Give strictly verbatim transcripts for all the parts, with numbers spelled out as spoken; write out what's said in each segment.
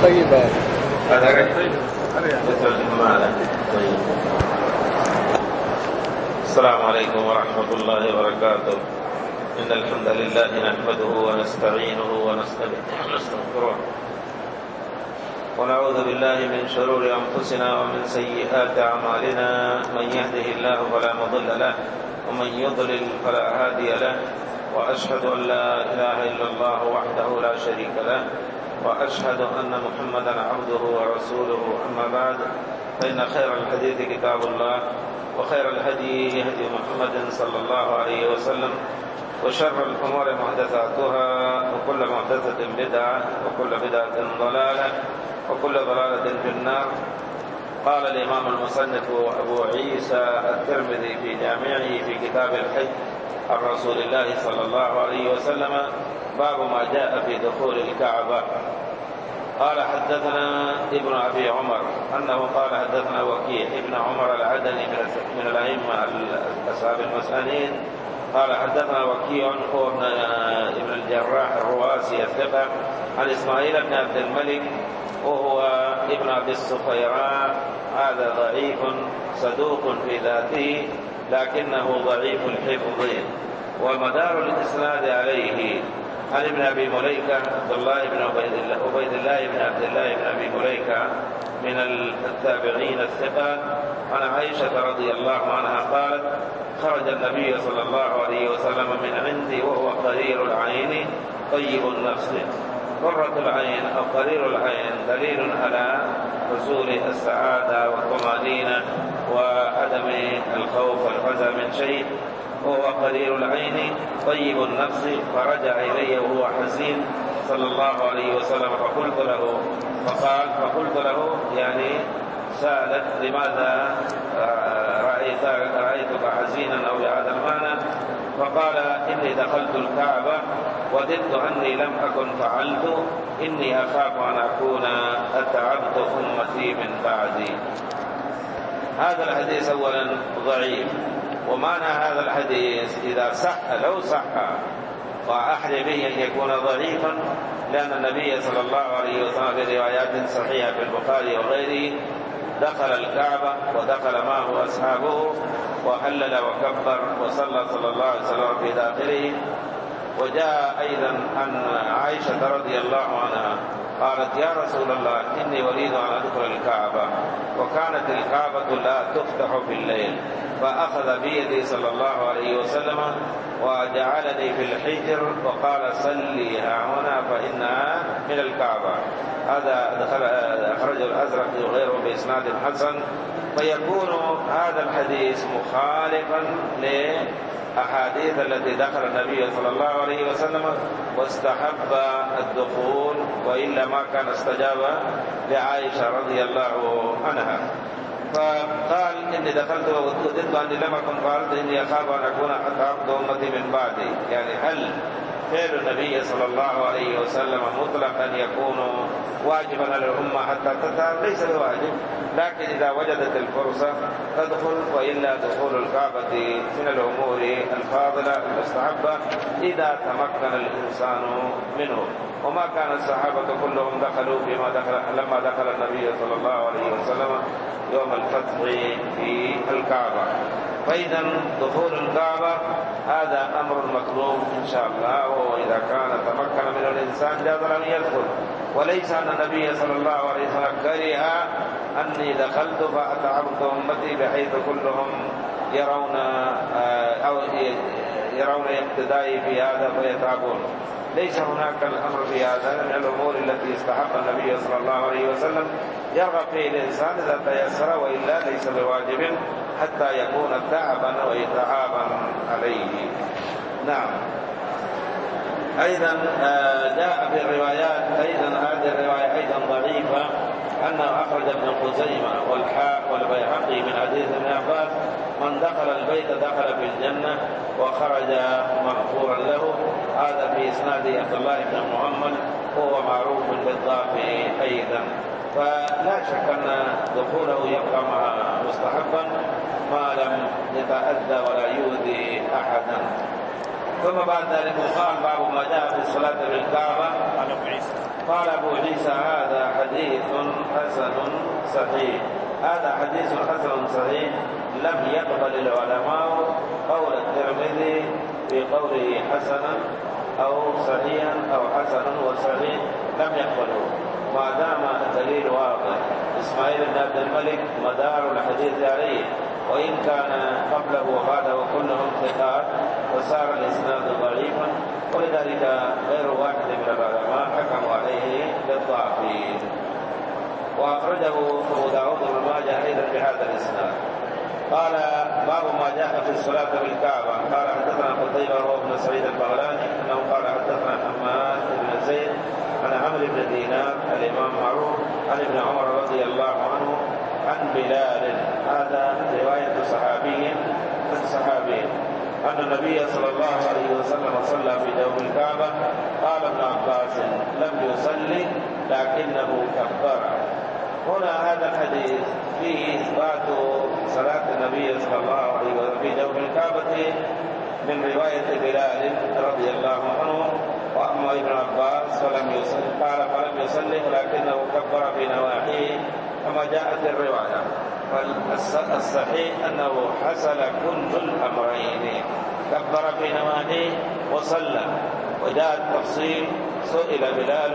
طيبة. السلام عليكم ورحمة الله وبركاته. إن الحمد لله نحمده ونستعينه ونستغفره ونعوذ بالله من شرور أنفسنا ومن سيئات أعمالنا. من يهده الله فلا مضل له ومن يضلل فلا هادي له، وأشهد أن لا إله إلا الله وحده لا شريك له، وأشهد أن محمدا عبده ورسوله. أما بعد، فإن خير الحديث كتاب الله، وخير الهدي هدي محمد صلى الله عليه وسلم، وشر الأمور محدثاتها، وكل محدثة بدعة، وكل بدعة ضلالة، وكل ضلالة في النار. قال الإمام المصنف أبو عيسى الترمذي في جامعه في كتاب الحج عن رسول الله صلى الله عليه وسلم: باب ما جاء في دخول الكعبة. قال: حدثنا ابن أبي عمر أنه قال: حدثنا وكيع ابن عمر العدني من الأئمة أصحاب المسانيد قال: حدثنا وكيع هو ابن الجراح الرواسي الثقة عن إسماعيل بن عبد الملك وهو ابن أبي الصفيراء. هذا ضعيف صدوق في ذاته لكنه ضعيف الحفظ، ومدار الإسناد عليه عن ابن أبي مليكة عبد الله بن عبيد الله عبيد الله بن عبد الله بن أبي مليكة من التابعين الثقة عن عائشة رضي الله عنها قالت: خرج النبي صلى الله عليه وسلم من عندي وهو قرير العين طيب النفس. قرة العين أو قرير العين دليل على حصول السعادة والطمأنينة وعدم الخوف والفزع من شيء. وهو قرير العين طيب النفس، فرجع إلي وهو حزين صلى الله عليه وسلم فقلت له فقال فقلت له يعني سألت: لماذا رأيت رأيتك حزينا أو بهذا المعنى؟ فقال: إني دخلت الكعبة وددت أني لم أكن فعلت، إني أخاف أن أكون أتعبت أمتي من بعدي. هذا الحديث أولا ضعيف، ومعنى هذا الحديث إذا صح لو صح وأحرم به أن يكون ضعيفا، لأن النبي صلى الله عليه وسلم في روايات صحيحة في البخاري وغيره دخل الكعبة ودخل معه أصحابه وهلل وكبر وصلى صلى الله عليه وسلم في داخله. وجاء أيضا عن عائشة رضي الله عنها قالت: يا رسول الله، إني أريد أن أدخل الكعبة، وكانت الكعبة لا تفتح في الليل، فأخذ بيدي صلى الله عليه وسلم وجعلني في الحجر وقال: صلي هنا فإنها من الكعبة. هذا أخرجه الأزرقي وغيره بإسناد حسن. فيكون هذا الحديث مخالفا لأحاديث التي دخل النبي صلى الله عليه وسلم واستحب الدخول، وإلا ما كان استجاب لعائشة رضي الله عنها. فقال: إني دخلت ووددت أني لم أكن فعلت، إني أخاف أن أكون أتعبت أمتي من بعدي. يعني هل فعل النبي صلى الله عليه وسلم مطلقا يكون واجبا على الأمة حتى تتعب؟ ليس بواجب، لكن إذا وجدت الفرصة تدخل، وإلا دخول الكعبة من الأمور الفاضلة المستحبة إذا تمكن الإنسان منه. وما كان الصحابة كلهم دخلوا فيما دخل لما دخل النبي صلى الله عليه وسلم يوم الفتح في الكعبة. فإذا دخول الكعبة هذا أمر مطلوب إن شاء الله، وإذا كان تمكن من الإنسان جاز له أن يدخل، وليس أن النبي صلى الله عليه وسلم كره أني دخلت فأتعبت أمتي بحيث كلهم يرون أو يرون اقتدائي في هذا فيتعبون. ليس هناك الأمر في هذا من الأمور التي استحق النبي صلى الله عليه وسلم يرغب فيه الإنسان إذا تيسر، وإلا ليس بواجب حتى يكون تعبا ويتعابا عليه. نعم. أيضا جاء في الروايات أيضا هذه الرواية أيضا ضعيفة أنه أخرج ابن خزيمة والحاء والبيهقي من حديث ابن عباس: من دخل البيت دخل في الجنة وخرج مغفورا له. هذا في إسناد عبد الله بن محمد وهو معروف بالضعف أيضا. فلا شك أن دخوله يبقى مستحبا ما لم يتأذى ولا يؤذي أحدا. ثم بعد ذلك قال: باب ما جاء في الصلاة بالكعبة. قال أبو عيسى هذا حديث حسن صحيح. هذا حديث حسن صحيح لم يقبل العلماء قول الترمذي في قوله حسنا أو صحيحا أو حسن وصحيح، لم يقبلوه ما دام الدليل واضح. إسماعيل بن عبد الملك مدار الحديث عليه، وإن كان قبله وبعده كلهم ثقات وصار الإسناد ضعيفا، ولذلك غير واحد من العلماء حكموا عليه بالضعف. وأخرجه أبو داود بن ماجه أيضا بهذا الإسناد. قال باب ما جاء في الصلاة بالكعبة. قال حدثنا قتيبة وهو ابن سعيد البغلاني أنه قال حدثنا حماد بن زيد عن عمرو بن دينار الإمام معروف عن ابن عمر رضي الله عنه عن بلال. هذا رواية صحابي من صحابي أن النبي صلى الله عليه وسلم صلى في جوف الكعبة. قال ابن عباس لم يصلي لكنه كبر. هنا هذا الحديث فيه إثبات صلاة النبي صلى الله عليه وسلم في جوف الكعبة من رواية بلال رضي الله عنه. وأما ابن عباس فلم يصلي، قال فلم يصلي ولكنه كبر في نواحيه كما جاءت الرواية. فالصحيح أنه حصل كل الأمرين، كبر في نواحيه وصلى. وجاء التفصيل، سئل بلال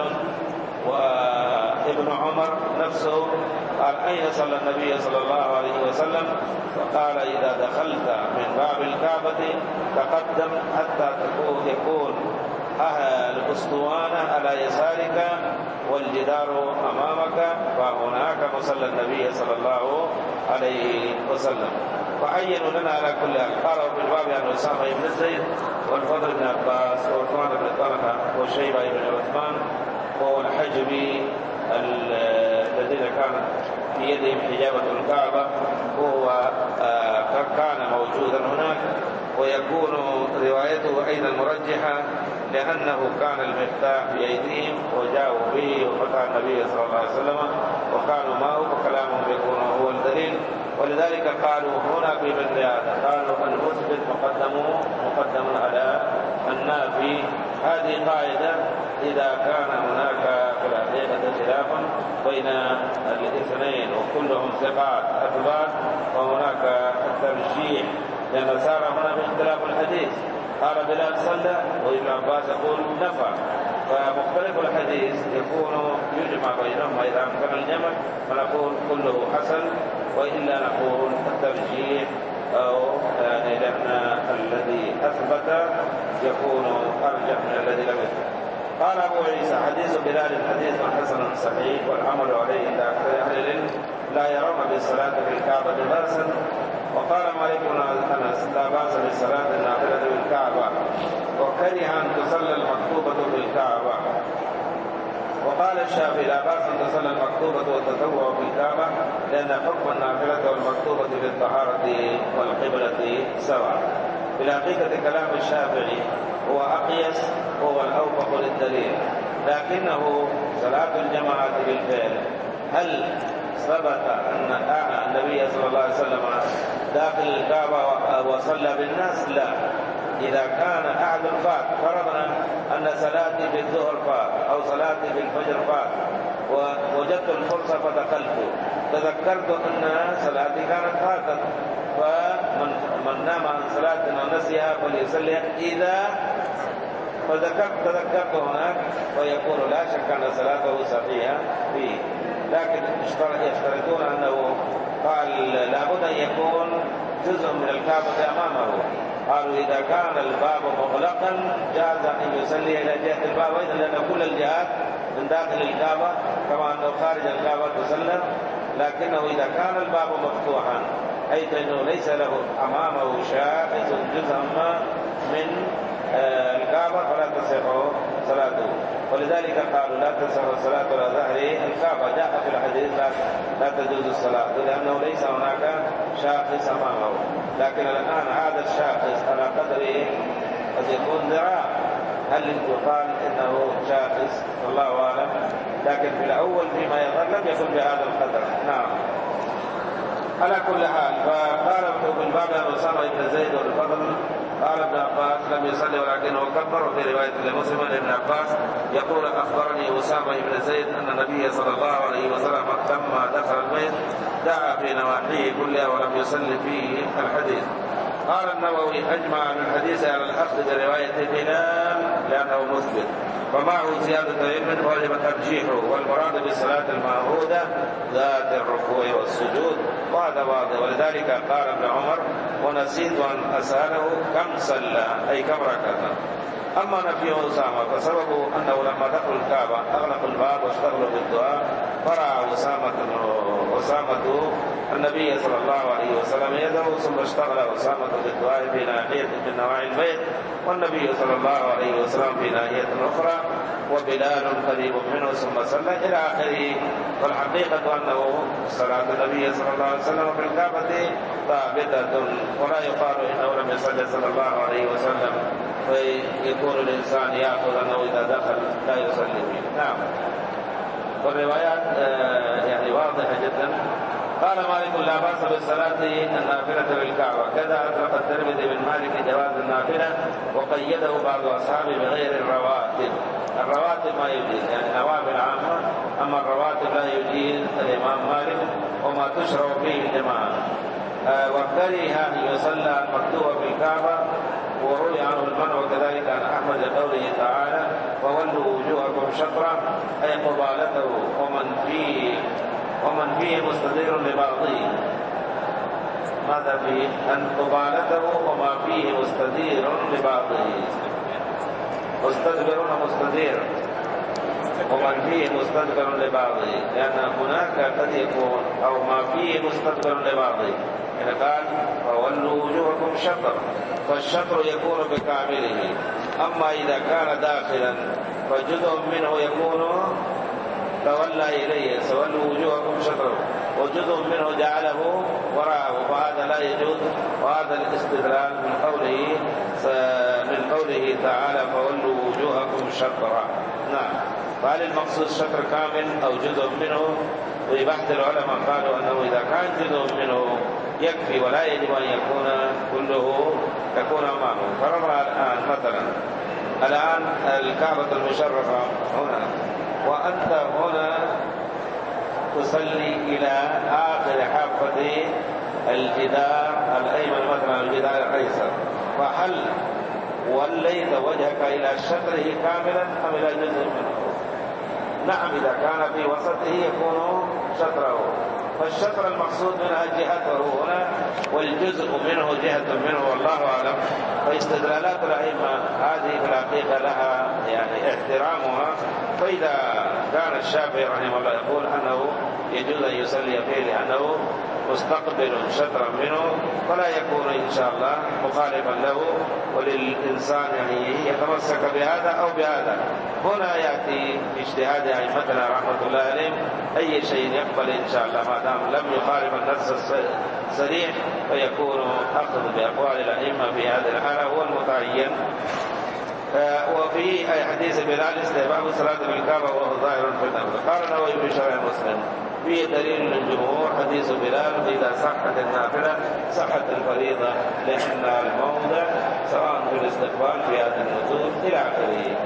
وابن عمر نفسه قال أين صلى النبي صلى الله عليه وسلم؟ فقال إذا دخلت من باب الكعبة تقدم حتى تكون يكون أهل الأسطوانة على يسارك والجدار أمامك، فهناك مصلى النبي صلى الله عليه وسلم. فعينوا لنا على كل حال. قالوا في الباب عن أسامة بن زيد والفضل بن عباس وعثمان بن طلحة وشيبة بن عثمان والحجبي الذين كانت في يدهم حجابة الكعبة، وهو كان موجودا هناك. ويكون روايته أيضا مرجحة لأنه كان المفتاح بأيديهم وجاءوا به وفتح النبي صلى الله عليه وسلم وكانوا معه، وكلامهم يكون هو الدليل. ولذلك قالوا هنا في مثل هذا قالوا المثبت مقدم مقدم على النافي. هذه قاعدة إذا كان هناك في الحقيقة خلاف بين الاثنين وكلهم ثقات أثبات، وهناك الترجيح لأن صار هنا باختلاف الحديث. قال بلال صلى وابن عباس يقول نفع، فمختلف الحديث يكون يجمع بينهما. إذا أمكن الجمع فنقول كله حسن، وإلا نقول الترجيح، أو يعني لأن الذي أثبت يكون أرجح من الذي لم يثبت. قال أبو عيسى حديث بلال حديث حسن صحيح والعمل عليه عند أكثر أهل العلم، لا يرون بالصلاة في الكعبة بأسا. وقال مالك بن أنس لا بأس بالصلاة النافلة بالكعبة، وكره أن تصلى المكتوبة بالكعبة. وقال الشافعي لا بأس أن تصلى المكتوبة والتطوع بالكعبة، لأن حكم النافلة والمكتوبة بالطهارة والقبلة سواء. في حقيقة كلام الشافعي هو أقيس وهو الأوفق للدليل، لكنه صلاة الجماعة بالفعل هل ثبت أن النبي صلى الله عليه وسلم داخل الكعبة وصلى بالناس؟ لا. إذا كان أحد فات، فرضنا أن صلاتي بالظهر فات أو صلاتي بالفجر فات ووجدت الفرصة فدخلت، تذكرت أن صلاتي كانت فاتت، فمن من نام عن صلاة ونسيها فليصلي إذا فذكرت تذكرت هناك، ويقول لا شك أن صلاته صحيحة فيه. لكن يشترطون أنه قال لابد أن يكون جزء من الكعبة أمامه. قالوا إذا كان الباب مغلقا جاز أن يصلي إلى جهة الباب أيضا، لأن كل الجهات من داخل الكعبة كما أنه خارج الكعبة تسلم. لكنه إذا كان الباب مفتوحا حيث أنه ليس له أمامه شاخص جزء ما من الكعبة فلا تصح صلاته. ولذلك قالوا لا تصح الصلاة على ظهر الكعبة. جاء في الحديث لا تجوز الصلاة لأنه ليس هناك شاخص أمامه. لكن الآن هذا الشاخص على قدر قد يكون ذراع، هل يقال إنه شاخص؟ والله أعلم. لكن في الأول فيما يظهر لم يكن بهذا القدر. نعم. على كل حال، فقال ابن باب عن أسامة بن زيد والفضل قال ابن عباس لم يصلي ولكنه كبر. وفي رواية لمسلم ابن عباس يقول أخبرني أسامة بن زيد أن النبي صلى الله عليه وسلم لما دخل البيت دعا في نواحيه كلها ولم يصلي فيه الحديث. قال النووي أجمع من الحديث على الأخذ برواية بلال لأنه مثبت، فمعه زيادة علم وجب ترجيحه، والمراد بالصلاة المعهودة ذات الركوع والسجود، وهذا واضح. ولذلك قال ابن عمر ونسيت أن أسأله كم صلى أي كم ركعة. أما نفي أسامة فسببه أنه لما دخلوا الكعبة أغلقوا الباب واشتغلوا بالدعاء، فرأى أسامة أسامة النبي صلى الله عليه وسلم يدعو، ثم اشتغل أسامة بالدعاء في ناحية من نواحي البيت، والنبي صلى الله عليه وسلم في ناحية أخرى، وبلال قريب منه ثم صلى إلى آخره. والحقيقة أنه صلاة النبي صلى الله عليه وسلم في الكعبة ثابتة، ولا يقال إنه لم يصلي صلى الله عليه وسلم فيكون الإنسان يأخذ أنه إذا دخل لا يصلي فيه. نعم. والروايات يعني واضحة جدا. قال مالك لا بأس بالصلاة النافلة بالكعبة، كذا أطلق الترمذي بن مالك جواز النافلة وقيده بعض أصحابه بغير الرواتب. الرواتب ما يجيز يعني نوافل عامة، أما الرواتب لا يجيز الإمام مالك وما تشرع فيه الجماعة. آه وكره أن يصلى المكتوب في الكعبة، وروي عنه المنع، وكذلك عن أحمد قوله تعالى فولوا وجوهكم شطرة أي قبالته ومن فيه ومن فيه مستدير لبعضه. ماذا فيه؟ أن قبالته وما فيه مستدير لبعضه، مستدبر ومستدير ومن فيه مستدبر لبعضه، لأن هناك قد يكون أو ما فيه مستدبر لبعضه. إذا قال فولوا وجوهكم شطر، فالشطر يكون بكامله، أما إذا كان داخلا فجزء منه يكون تولى إليه فولوا وجوهكم شطره، وجزء منه جعله وراءه، وهذا لا يجوز. وهذا الاستدلال من قوله من قوله تعالى فولوا وجوهكم شطرا. نعم. فهل المقصود شطر كامل أو جزء منه؟ في بحث العلماء قالوا أنه إذا كان جزء منه يكفي ولا يجب أن يكون كله يكون أمامه. فرضنا الآن مثلا الآن الكعبة المشرفة هنا، وأنت هنا تصلي إلى آخر حافة الجدار الأيمن مثلا الجدار الأيسر، فهل وليت وجهك إلى شطره كاملا أم إلى جزء منه؟ نعم، إذا كان في وسطه يكون شطره، فالشطر المقصود منها جهته هنا والجزء منه جهة منه، والله أعلم. فاستدلالات الأئمة هذه في الحقيقة لها يعني احترامها. فإذا كان الشافعي رحمه الله يقول أنه يجوز أن يصلي فيه لأنه مستقبل شطرا منه، فلا يكون إن شاء الله مخالفا له، وللإنسان يعني يتمسك بهذا أو بهذا. هنا يأتي اجتهاد أئمتنا رحمة الله عليهم، أي شيء يقبل إن شاء الله ما دام لم يخالف النص الصريح، فيكون أخذ بأقوال الأئمة في هذه الحالة هو المتعين. وفي حديث بلال استحباب الصلاة بالكعبة وهو ظاهر في النفل. قال النووي في شرح مسلم فيه دليل للجمهور حديث بلال إذا صحت النافلة صحت الفريضة، لأن الموضع سواء في الاستقبال في هذا النزول إلى آخره.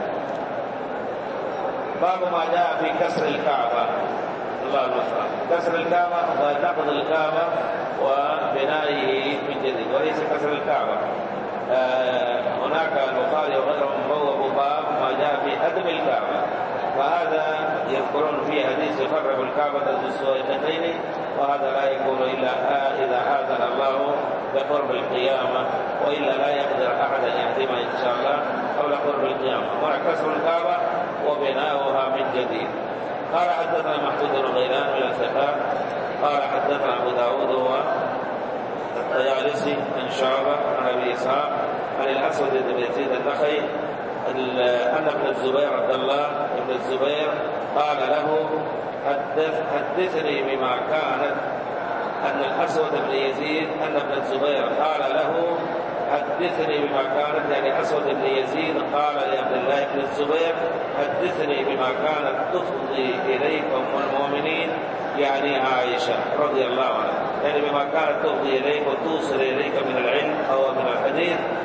باب ما جاء في كسر الكعبة. الله المستعان. كسر الكعبة ونقض الكعبة وبنائه من جديد، وليس كسر الكعبة. آه هناك البخاري وغيرهم بوابوا باب ما جاء في هدم الكعبة، فهذا يذكرون فيه حديث يقرب الكعبة بالسويقتين، وهذا لا يكون إلا إذا آذن الله بقرب القيامة، وإلا لا يقدر أحد أن يهدمها إن شاء الله قبل قرب القيامة. هنا كسر الكعبة وبناؤها من جديد. قال حدثنا محمود بن غيلان من الثقات قال حدثنا أبو داود هو الطيالسي عن شعبة عن أبي إسحاق عن الأسود بن يزيد النخعي أن ابن الزبير عبد الله بن الزبير قال له حدث حدثني بما كانت أن الأسود بن يزيد أن ابن الزبير قال له حدثني بما كانت، يعني أسود بن يزيد قال لعبد الله بن الزبير حدثني بما كانت تفضي إليك أم المؤمنين، يعني عائشة رضي الله عنها، يعني بما كانت تفضي إليك وتوصل إليك من العلم أو من الحديث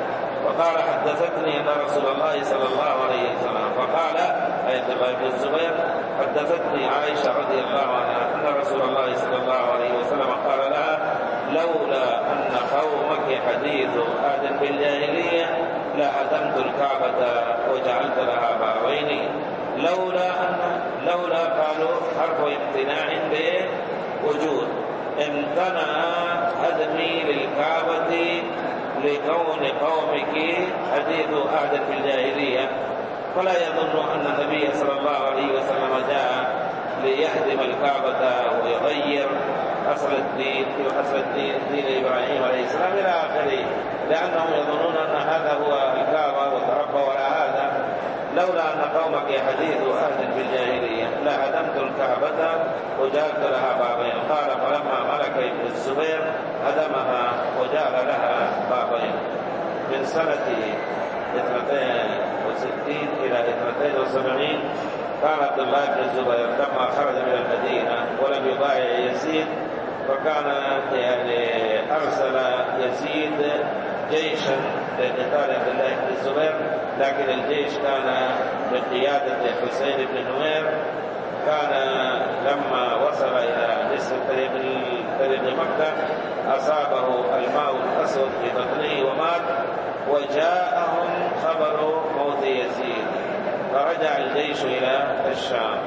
وقال حدثتني أن رسول الله صلى الله عليه وسلم فقال أي عبد الله بن الزبير حدثتني عائشة رضي الله عنها أن رسول الله صلى الله عليه وسلم قال لها لولا أن قومك حديث عهد بالجاهلية لهدمت الكعبة وجعلت لها بابين. لولا أن لولا قالوا حرف امتناع بوجود، امتنع هدمي للكعبة لكون قومك حديث عهد في الجاهلية، فلا يظن أن النبي صلى الله عليه وسلم جاء ليهدم الكعبة ويغير أصل الدين أصل الدين دين إبراهيم عليه السلام إلى آخره، لأنهم يظنون أن هذا هو الكعبة وتربوا على هذا. لولا أن قومك حديث عهد بالجاهلية لهدمت الكعبة وجعلت لها بابين. قال فلما ملك ابن الزبير هدمها وجعل لها بابين. من سنة اثنتين وستين إلى اثنتين وسبعين كان عبد الله بن الزبير لما خرج من المدينة ولم يبايع يزيد، فكان يعني أرسل يزيد جيشا لقتال عبد الله بن الزبير، لكن الجيش كان بقيادة حسين بن نمير. كان لما وصل إلى نصف طريق مكة أصابه الماء الأسود في بطنه ومات، وجاءهم خبر موت يزيد، فرجع الجيش إلى الشام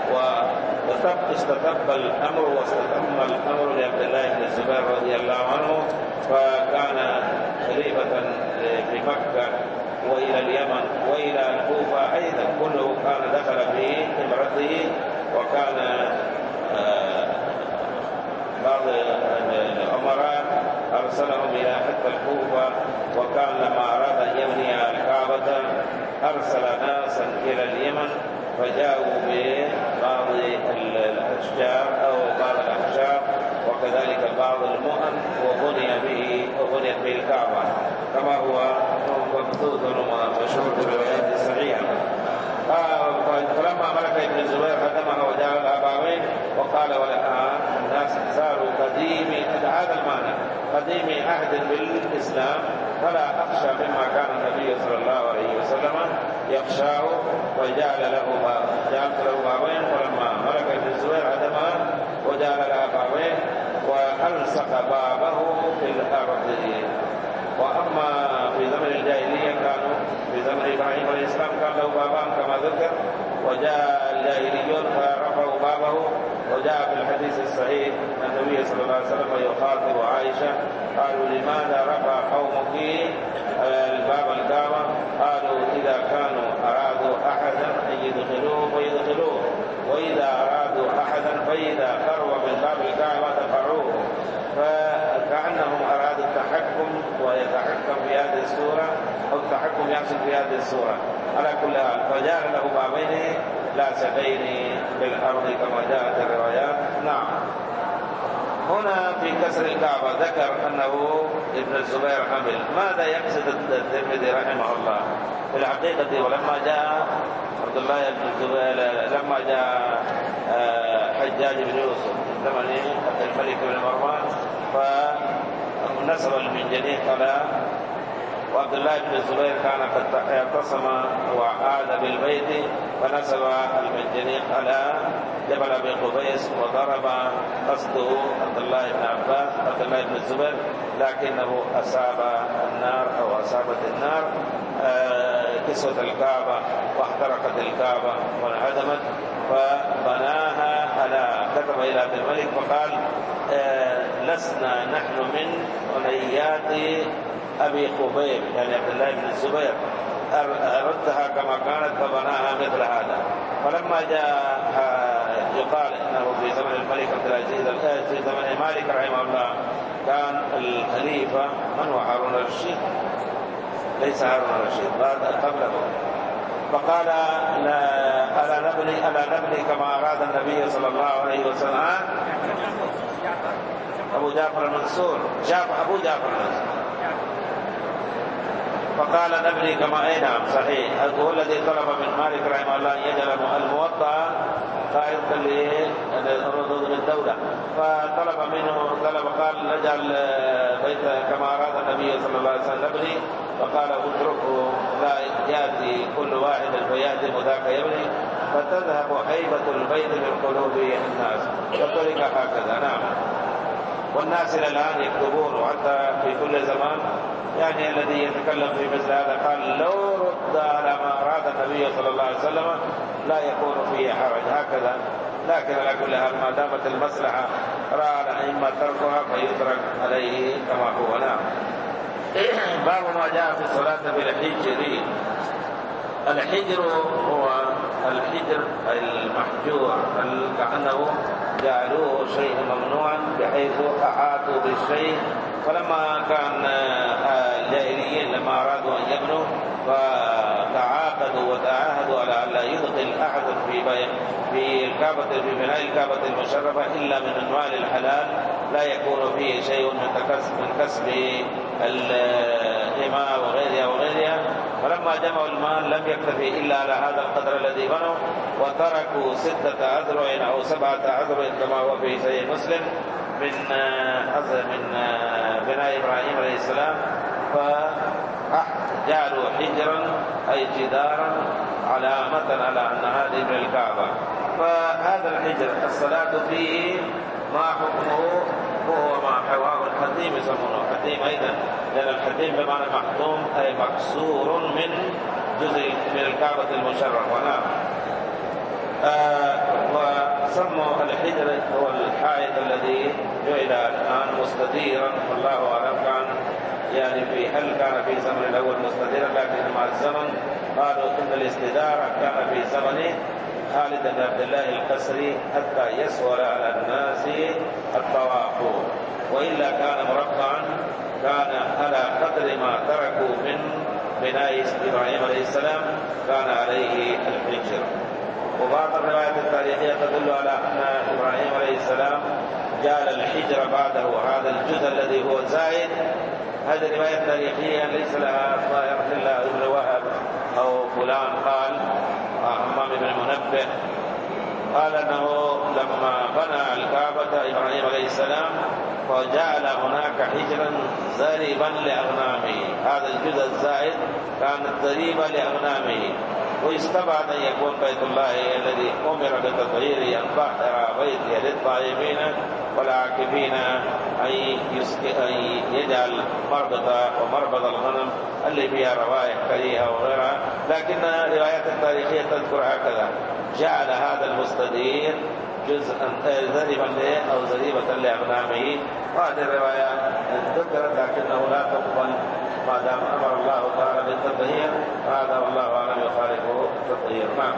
واستتب الأمر واستتم الأمر لعبد الله بن الزبير رضي الله عنه، فكان خليفة في مكة وإلى اليمن وإلى الكوفة أيضا، كله كان دخل في امرته. وكان بعض الأمراء أرسلهم إلى حتى الكوفة، وكان لما أراد أن يبني الكعبة أرسل ناسا إلى اليمن فجاءوا ببعض الأشجار أو بعض الأحجار وكذلك بعض المؤن وبني به وبنيت به الكعبة كما هو مبثوث ومشهور في الروايات الصحيحة. فلما ملك ابن الزبير هدمها وجعل لها بابين وقال والآن الناس صاروا قديم، هذا المعنى قديم عهد بالإسلام، فلا أخشى مما كان النبي صلى الله عليه وسلم يخشاه، وجعل له باب جعلت له بابين. فلما ملك ابن الزبير هدمها وجعل لها بابين وألصق بابه في الأرض. وأما في زمن الجاهلية كانوا في زمن إبراهيم عليه السلام كان له بابان كما ذكر، وجاء الجاهليون فرفعوا بابه. وجاء في الحديث الصحيح أن النبي صلى الله عليه وسلم يخاطب عائشة قالوا لماذا رفع قومك الباب الكعبة؟ قالوا إذا كانوا أرادوا أحدا أن يدخلوه فيدخلوه، وإذا أرادوا أحدا فإذا قرب من باب الكعبة دفعوه، فكأنهم أرادوا التحكم ويتحكم في هذه السورة أو التحكم يحصل في هذه السورة. على كل حال فجعل له بابين لاصقين بالأرض كما جاءت الروايات. نعم. هنا في كسر الكعبة ذكر أنه ابن الزبير حمل. ماذا يقصد الترمذي رحمه الله؟ في الحقيقة ولما جاء عبد الله بن الزبير لما جاء حجاج بن يوسف زمن الملك بن مروان فنسب المنجنيق على، وعبد الله بن الزبير كان قد اعتصم وعاد بالبيت فنسب المنجنيق على جبل ابي قبيس وضرب قصده عبد الله بن عباس عبد الله بن الزبير، لكنه اصاب النار او اصابت النار كسوة الكعبة واحترقت الكعبة وانهدمت، فبناها على كتب الى عبد الملك فقال لسنا نحن من عنيات أبي قبيب يعني عبد الله بن الزبير، ردها كما كانت فبناها مثل هذا. فلما جاء يقال إنه في زمن الملك عبد العزيز في زمن مالك رحمه الله كان الخليفة من هو هارون الرشيد، ليس هارون الرشيد بعد قبله، فقال لا ألا نبني ألا نبني كما أراد النبي صلى الله عليه وسلم. أبو جعفر المنصور جعفر أبو جعفر المنصور فقال نبني كما أي نعم صحيح. هو الذي طلب من مالك رحمه الله أن يجعل الموطأ قائدا للردود للدولة، فطلب منه طلب قال نجعل بيت كما أراد النبي صلى الله عليه وسلم نبني فقال اتركه لا يأتي كل واحد فيهدم ذاك يبني فتذهب هيبة البيت من قلوب الناس. وذلك هكذا. نعم. والناس إلى الآن يكتبون، وحتى في كل زمان يعني الذي يتكلم في مثل هذا قال لو رد على ما أراد النبي صلى الله عليه وسلم لا يكون فيه حرج هكذا. لكن على كل حال ما دامت المصلحة رأى الأئمة تركها فيترك عليه كما هو. نعم. باب ما جاء في الصلاة بالحجر. الحجر هو الحجر المحجور، كأنه جعلوه شيء ممنوعا بحيث أحاطوا بالشيء. فلما كان الجاهليين لما أرادوا أن يبنوا فتعاقدوا وتعاهدوا على أن لا يدخل أحد في في الكعبة في بناء الكعبة المشرفة إلا من المال الحلال لا يكون فيه شيء من كسب الإماء وغيرها وغيرها. فلما جمعوا المال لم يكتفي إلا على هذا القدر الذي بنوا، وتركوا ستة أذرع أو سبعة أذرع كما هو في صحيح مسلم من من بناء إبراهيم عليه السلام، فجعلوا حجرا أي جدارا علامة على أن هذه من الكعبة. فهذا الحجر الصلاة فيه ما حكمه؟ وهو ما حواه الحتيم يسمونه حتيم أيضا، لأن الحتيم بمعنى محتوم أي مكسور من جزء من الكعبة المشرفة. نعم. آه وسموا الحجر هو الحائط الذي جعل الآن مستديرا، والله أعلم كان يعني في هل كان في زمن الأول مستديرا، لكن مع الزمن قالوا إن الاستدارة كان في زمن خالد بن عبد الله القسري حتى يسهل على الناس الطواف، وإلا كان مربعا كان على قدر ما تركوا من بناء إبراهيم عليه السلام كان عليه الحجر. وبعض الروايات التاريخية تدل على أن إبراهيم عليه السلام جعل الحجر بعده هذا الجزء الذي هو زائد. هذه الرواية التاريخية ليس لها ظاهر إلا ابن وهب أو فلان قال أمام بن منبه قال أنه لما بنى الكعبة إبراهيم عليه السلام وجعل هناك حجرا زريبا لأغنامه، هذا الجزء الزائد كان ضريبا لأغنامه، ويستبعد أن يكون بيت الله الذي أمر بتطهيره أن طهر بيته للطائفين والعاكفين أن يجعل مربط ومربط الغنم اللي فيها روائح كريهة وغيرها. لكن الروايات التاريخية تذكر هكذا: جعل هذا المستدير جزءا ذريبا له أو ذريبة لأغنامه. وهذه الرواية ذكرت لكنه لا تقبل ما دام أمر الله تعالى بالتطهير، هذا والله أعلم يخالفه التطهير. نعم.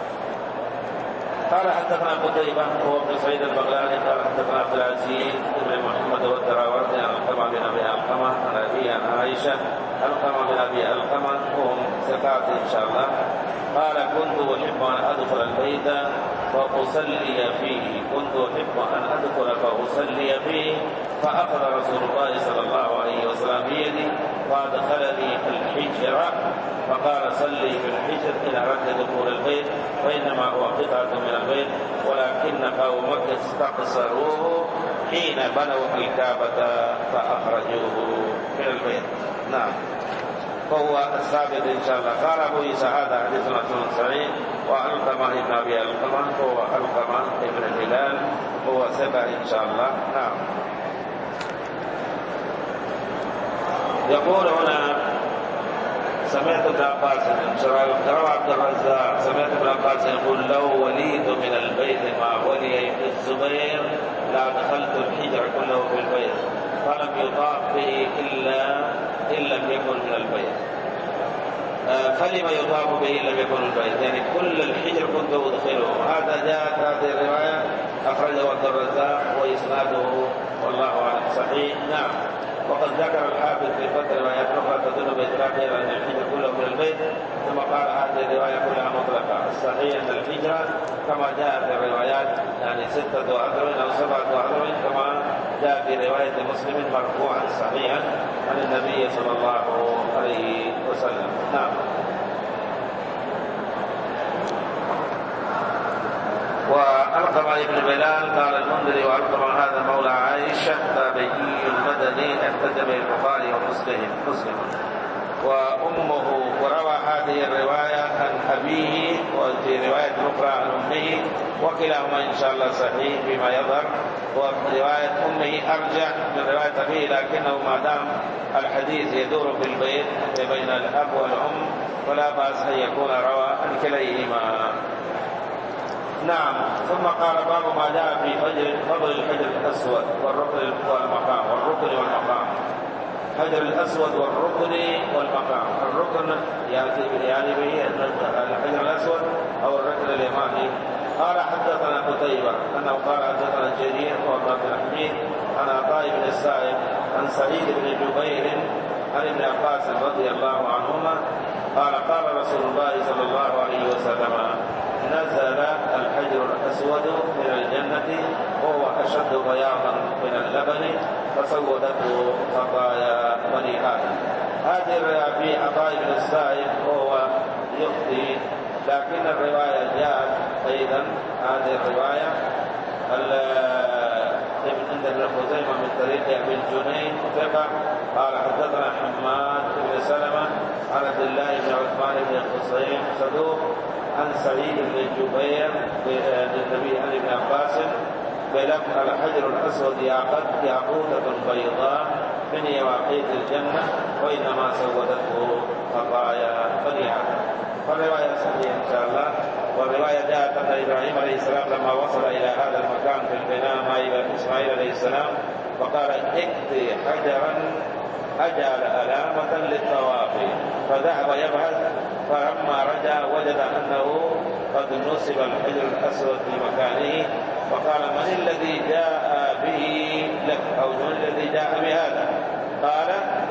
قال حدثنا قتيبة هو ابن سعيد البغلاني قال حدثنا عبد العزيز بن محمد والدراوردي عن علقمة بن أبي علقمة عن أبي عن عائشة علقمة بن أبي علقمة وهم ثقات إن شاء الله. قال: كنت أحب أن أدخل البيت فأصلي فيه كنت أحب أن أدخل فأصلي فيه فأخذ رسول الله صلى الله عليه وسلم بيدي وأدخلني الحجر فقال: صلي في الحجر إن أردت دخول البيت فإنما هو قطعة من البيت ولكن قومك استقصروه حين بنوا الكعبة فأخرجوه من البيت. نعم. فهو الثابت إن شاء الله. قال أبو عيسى: هذا حديث حسن صحيح. وعلقمة بن أبي علقمة هو علقمة بن هلال هو ثقة إن شاء الله. نعم. يقول هنا: سمعت ابن عباس روى عبد الرزاق سمعت ابن عباس يقول: لو وليت من البيت ما ولي الزبير لأدخلت الحجر كله في البيت فلم يطاف به إلا إن لم يكن من البيت. فلما يطاف به إن لم يكن من البيت، يعني كل الحجر كنت أدخله. هذا جاءت هذه الرواية أخرجه عبد الرزاق وإسناده والله أعلم صحيح. نعم. وقد ذكر الحافظ في فترة روايات أخرى تدل بإطلاقها أن الحجر كله من البيت، ثم قال هذه الرواية كلها مطلقة. الصحيح أن الحجر كما جاء في الروايات يعني ستة أذرع أو سبعة أذرع كما جاء في رواية مسلم مرفوعا صحيحا عن النبي صلى الله عليه وسلم. نعم. وعلقمة بن بلال قال المنذري: وعلقمة هذا مولى عائشة تابعي مدني احتج به البخاري ومسلم مسلم وأمه، وروى هذه الرواية عن أبيه وفي رواية أخرى عن أمه، وكلاهما إن شاء الله صحيح فيما يظهر، ورواية أمه أرجح من رواية أبيه، لكنه ما دام الحديث يدور في البيت بين الأب والأم فلا بأس أن يكون روى عن كليهما. نعم. ثم قال باب ما جاء في فضل الحجر الأسود والركن والمقام والركن والمقام. حجر الأسود والركن والمقام. الركن يعني به الحجر الأسود أو الركن اليماني. قال حدثنا قتيبة أنه قال حدثنا جرير وابن عبد الحميد عن عطاء بن السائب عن سعيد بن جبير عن ابن عباس رضي الله عنهما قال قال رسول الله صلى الله عليه وسلم: نزل الحجر الأسود من الجنة وهو أشد بياضا من اللبن فسودته خطايا بني آدم. هذه الرواية في عطاء بن السائب وهو يخطي، لكن الرواية جاءت أيضا هذه الرواية عند ابن خزيمة من طريق ابن جنين ثقة قال حدثنا حماد بن سلمة عن عبد الله بن عثمان بن الحصين صدوق عن سعيد بن جبير للنبي عن ابن عباس بلفظ: الحجر الأسود ياقوتة بيضاء من يواقيت الجنة وإنما سودته خطايا بني آدم. فالرواية صحيحة إن شاء الله. والرواية جاءت أن إبراهيم عليه السلام لما وصل إلى هذا المكان في البناء مع إسماعيل عليه السلام فقال: اكتي حجرا أجعل علامة للطواف، فذهب يبحث، فلما رجع وجد أنه قد نصب الحجر الأسود في مكانه، فقال: من الذي جاء به لك أو من الذي جاء بهذا؟ قال: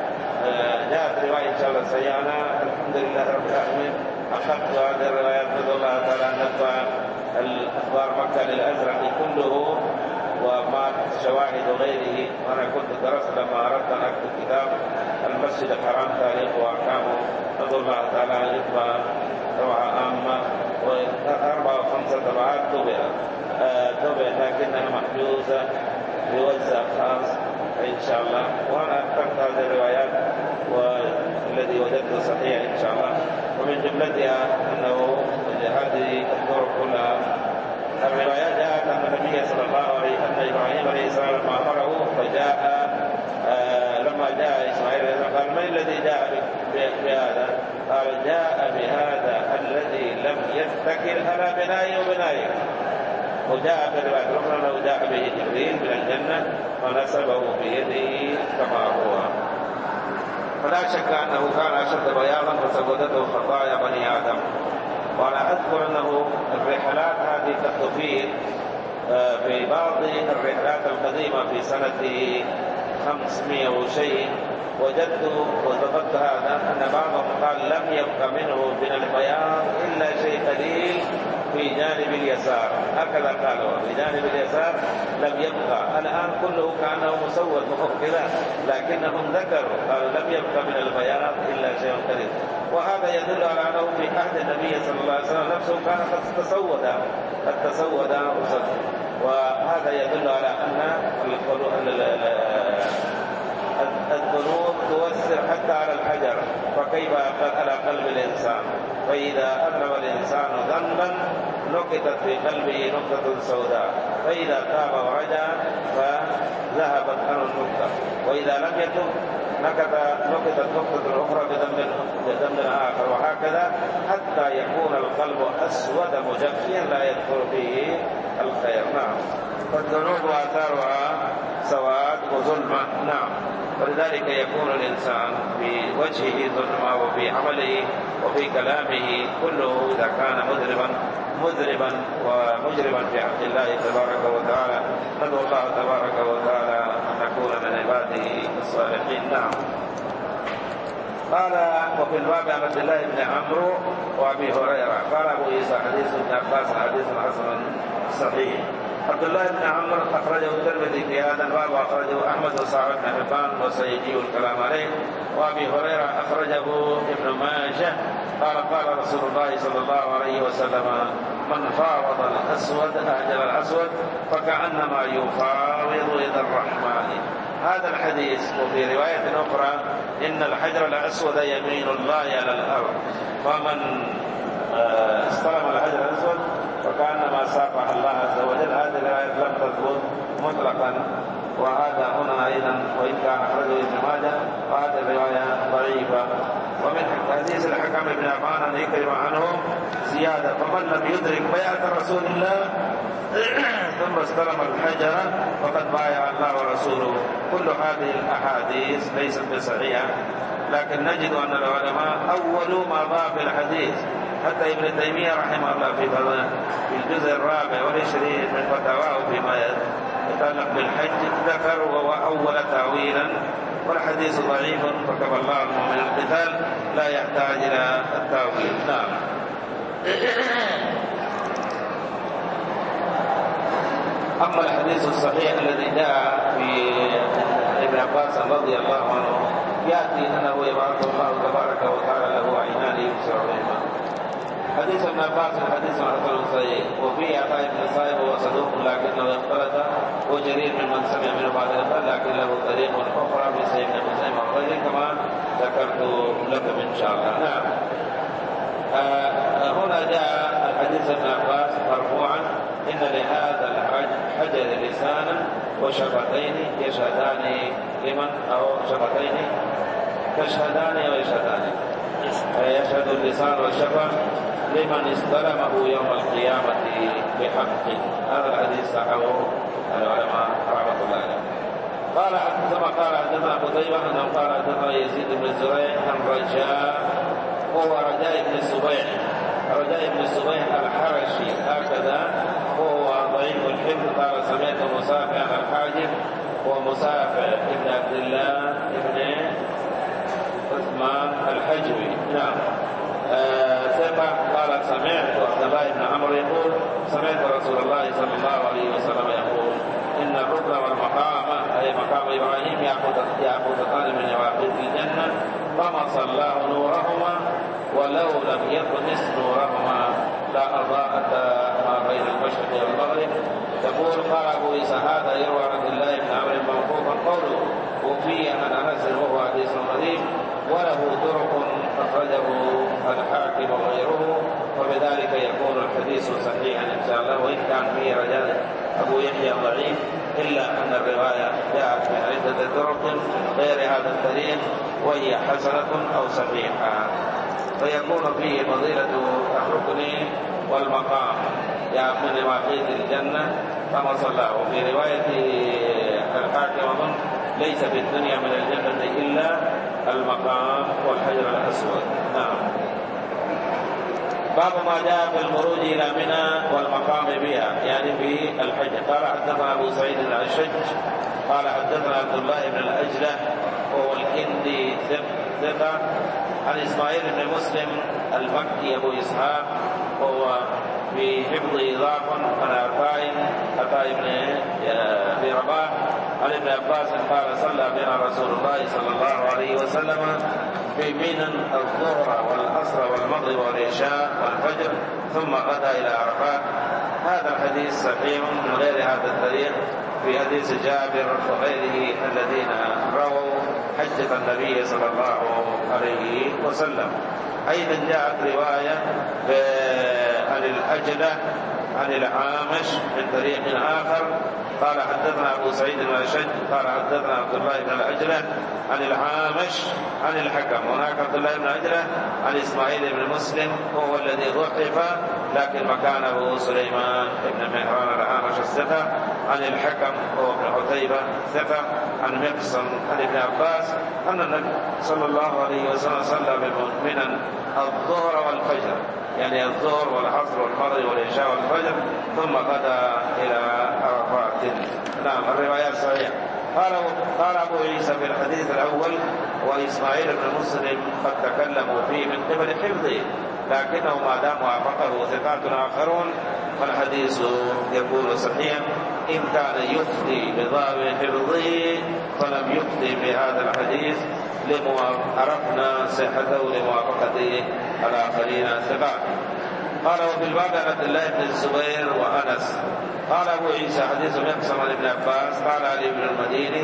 جاءت رواية إن شاء الله سيانا. الحمد لله رب العالمين. أخذت هذه الروايات نسأل الله تعالى أن نتبع الأخبار مكة للأزرق كله وما شواهد غيره. وأنا كنت درست لما أردت أن أكتب كتاب المسجد الحرام تاريخ وأحكامه، نسأل الله تعالى أن يتبع طبعة عامة وأربع وخمسة طبعات طبع طبع لكنها محجوزة بوزع خاص إن شاء الله. وأنا أخذت هذه الروايات والذي وجدته صحيح إن شاء الله، ومن جملتها أنه هذه الطرق كلها. الروايات جاءت أن النبي صلى الله عليه وسلم أن إبراهيم عليه السلام لما أمره فجاء آه لما جاء إسماعيل قال: من الذي جاء بهذا؟ قال: جاء بهذا الذي لم يتكل على بنائه وبنائه. وجاء في الرواية الأخرى أنه جاء به جبريل من الجنة ونسبه بيده كما هو. فلا شك أنه كان أشد بياضا فسودته خطايا بني آدم. وأنا أذكر أنه الرحلات هذه تخفيف في بعض الرحلات القديمة في سنة خمسمائة وشيء وجدت وضبطت هذا أن بعضهم قال لم يبق منه من البياض إلا شيء قليل في جانب اليسار، هكذا قالوا في جانب اليسار لم يبقى. الآن كله كأنه مسود كذا، لكنهم ذكروا قالوا لم يبقى من البياض إلا شيء قليل. وهذا يدل على أنه في عهد النبي صلى الله عليه وسلم نفسه كان قد تسود قد تسود وصد. وهذا يدل على أن الذنوب تؤثر حتى على الحجر، فكيف على قلب الإنسان؟ فإذا أذنب الإنسان ذنبا نكتت في قلبه نقطة سوداء، فإذا تاب ورجع فذهبت عنه النقطة، وإذا لم يتب نكتت نقطة أخرى بذنب آخر، وهكذا حتى يكون القلب أسود مجفيا لا يدخل فيه الخير. نعم. فالذنوب آثارها سواد وظلمة. نعم. ولذلك يكون الإنسان في وجهه ظلمة وفي عمله وفي كلامه كله إذا كان مذنبا مذنبا ومجرما في حق الله تبارك وتعالى. ندعو الله تبارك وتعالى أن نكون من عباده الصالحين. نعم. قال: وفي الباب عن عبد الله بن عمرو وابي هريره قال ابو عيسى حديث ابن عباس حديث حسن صحيح. عبد الله بن عمرو اخرجه الترمذي في هذا الباب واخرجه احمد وصححه ابن حبان وسيجي الكلام عليه. وابي هريره اخرجه ابن ماجه قال: قال رسول الله صلى الله عليه وسلم: من فاوض الاسود اهجر الاسود فكانما يفاوض يد الرحمن. هذا الحديث. وفي رواية أخرى إن الحجر الأسود يمين الله على الأرض، فمن استلم الحجر الأسود وكأنما سافح الله عز وجل. هذه الرواية لم تثبت مطلقا، وهذا هنا أيضا وإن كان أخرجه ابن ماجه، وهذه الرواية ضعيفة. ومن حديث الحكم بن عفان أن يكرم عنه زيادة: فمن لم يدرك بيعة رسول الله ثم استلم الحجر فقد بايع الله ورسوله. كل هذه الأحاديث ليست بصحيحة، لكن نجد أن العلماء أولوا ما ضاف الحديث. حتى ابن تيمية رحمه الله في الجزء الرابع والعشرين من فتاواه فيما يتعلق بالحج ذكر وأول تأويلا، والحديث ضعيف، فكفى الله المؤمن القتال لا يحتاج إلى التأويل. نعم. أما الحديث الصحيح الذي جاء في ابن عباس رضي الله عنه يأتي أنه يبارك الله تبارك وتعالى له عينان يبصر بهما. حديث ابن عباس حديث حسن صحيح، وفيه عطاء بن صائب وهو صدوق لكنه اختلط، وجرير ممن سمع منه بعد الأخر، لكن له طريق أخرى في سيد بن خزيمة وغيره كما ذكرت لكم إن شاء الله. نعم. آه هنا جاء الحديث ابن عباس مرفوعا: إن لهذا الحجر لسانا وشفتين يشهدان لمن أو شفتين تشهدان ويشهدان يشهد اللسان والشفة لمن استلمه يوم القيامة بحق. هذا الحديث صححه العلماء رحمة الله عليهم. قال ثم قال حدثنا قتيبة أنه قال حدثنا يزيد بن زريع عن رجاء، هو رجاء بن السبيع، رجاء بن السبيع الحرشي هكذا، وهو ضعيف الحفظ. قال سمعت مسافع عن الحاجب، ومسافع ابن عبد الله ابن عثمان الحجوي. نعم. ثقة. قال سمعت عبد الله بن عمرو يقول سمعت رسول الله صلى الله عليه وسلم يقول: إن الركن والمقام أي مقام إبراهيم يأخذان من يواقيت الجنة، طمس الله نورهما ولو لم يطمس نورهما لأضاءت ما بين المشرق والمغرب. تقول: قال أبو عيسى هذا يروى عن عبد الله بن عمرو موقوفا قوله وفيه عن أنس وهو حديث غريب وله طرق أخرجه الحاكم وغيره، وبذلك يكون الحديث صحيحا إن شاء الله، وإن كان فيه رجال أبو يحيى ضعيف، إلا أن الرواية جاءت من عدة طرق غير هذا الطريق وهي حسنة أو صحيحة، فيكون فيه فضيلة الركن والمقام يا من مواقيت الجنة كما صلى. وفي رواية الحاكم ليس في الدنيا من الجنة إلا المقام والحجر الأسود. نعم. باب ما جاء في المروج إلى منى والمقام بها، يعني في الحج. قال حدثنا أبو سعيد الأشج قال حدثنا عبد الله بن الأجلة وهو الكندي ثقة عن إسماعيل بن مسلم المكي أبو إسحاق وهو في حفظه ضعف عن عطاء عطاء بن رباح عن ابن عباس قال: صلى بنا رسول الله صلى الله عليه وسلم في منى الظهر والعصر والمغرب والعشاء والفجر ثم غدا إلى عرفات. هذا الحديث صحيح من غير هذا الطريق في حديث جابر وغيره الذين رووا حجة النبي صلى الله عليه وسلم. أيضا جاءت رواية عن الأجلة عن العامش من طريق آخر قال حدثنا أبو سعيد الأشج قال حدثنا عبد الله بن الأجلة عن العامش عن الحكم. هناك عبد الله بن الأجلة عن إسماعيل بن مسلم وهو الذي ضعف لكن مكانه سليمان بن مهران العامش الثقة عن الحكم وهو ابن عتيبة ثقة عن مقسم عن ابن عباس أن النبي صلى الله عليه وسلم صلى بمؤمنا الظهر والفجر، يعني الظهر والعصر والمغرب والعشاء والفجر ثم غدا إلى عرفات. نعم. الروايات صحيحة. قال قال أبو عيسى في الحديث الأول وإسماعيل بن مسلم قد تكلموا فيه من قبل حفظه، لكنه ما دام وافقه ثقات آخرون فالحديث يكون صحيحا. إن كان يفتي بضابط حفظه فلم يفتي بهذا الحديث عرفنا صحته لموافقته الآخرين ثقات. قال وفي الباب عن عبد الله بن الزبير وأنس. قال أبو عيسى حديث مقسم عن ابن عباس قال علي بن المديني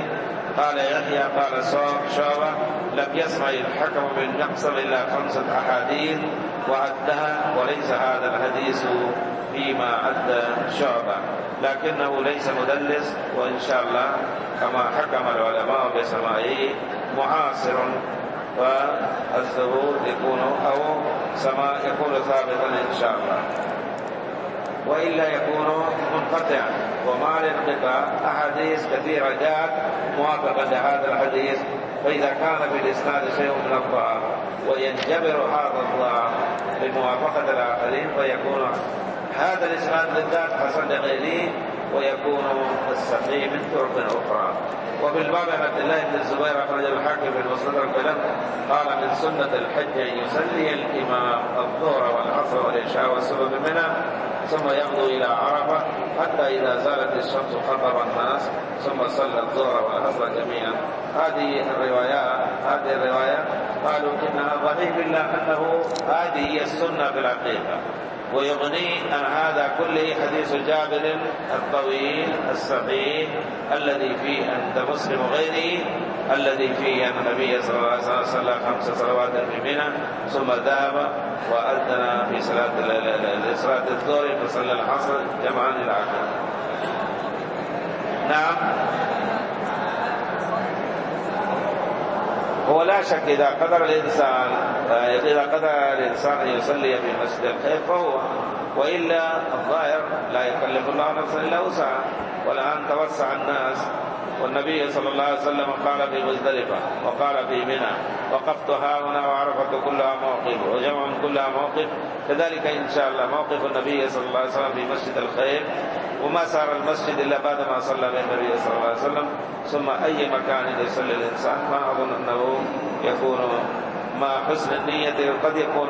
قال يحيى قال شعبة لم يسمع الحكم بن مقسم إلا خمسة أحاديث وعدها، وليس هذا الحديث فيما عد شعبة، لكنه ليس مدلس، وإن شاء الله كما حكم العلماء بسماعه معاصر، والثبوت يكون أو سماع يكون ثابتا إن شاء الله، وإلا يكون منقطعا. ومع الانقطاع أحاديث كثيرة جاءت موافقة لهذا الحديث، فإذا كان في الإسناد شيء من الضعف وينجبر هذا الضعف بموافقة الآخرين، فيكون هذا الإسناد بالذات حسن لغيره، ويكون السقيم من طرق أخرى. وفي الباب عن عبد الله بن الزبير أخرج الحاكم في المستدرك بلفظ قال من سنة الحج أن يصلي الإمام الظهر والعصر والعشاء والصبح بمنى ثم يغدو إلى عرفة حتى إذا زالت الشمس خطب الناس ثم صلى الظهر والعصر جميعا. هذه الروايات هذه الرواية قالوا إنها ضعيف إلا أنه هذه هي السنة في الحقيقة، ويغني عن هذا كله حديث جابر الطويل الصحيح الذي فيه عند مسلم وغيره، الذي فيه أن النبي صلى الله عليه وسلم صلى خمس صلوات في منى ثم ذهب وأذن في صلاة صلاة الظهر فصلى العصر جمعا إلى آخره. نعم، هو لا شك إذا قدر الإنسان إذا قدر الإنسان أن يصلي في مسجد الخير فهو، وإلا الظاهر لا يكلف الله نفسا إلا وسعها، والآن توسع الناس، والنبي صلى الله عليه وسلم قال في مزدلفة وقال في منى وقفت ها هنا وعرفت كلها موقف وجمع كلها موقف، كذلك إن شاء الله موقف النبي صلى الله عليه وسلم في مسجد الخير، وما سار المسجد إلا بعد ما صلى به النبي صلى الله عليه وسلم، ثم أي مكان يصلي الإنسان ما أظن أنه يكون مع حسن النية قد يكون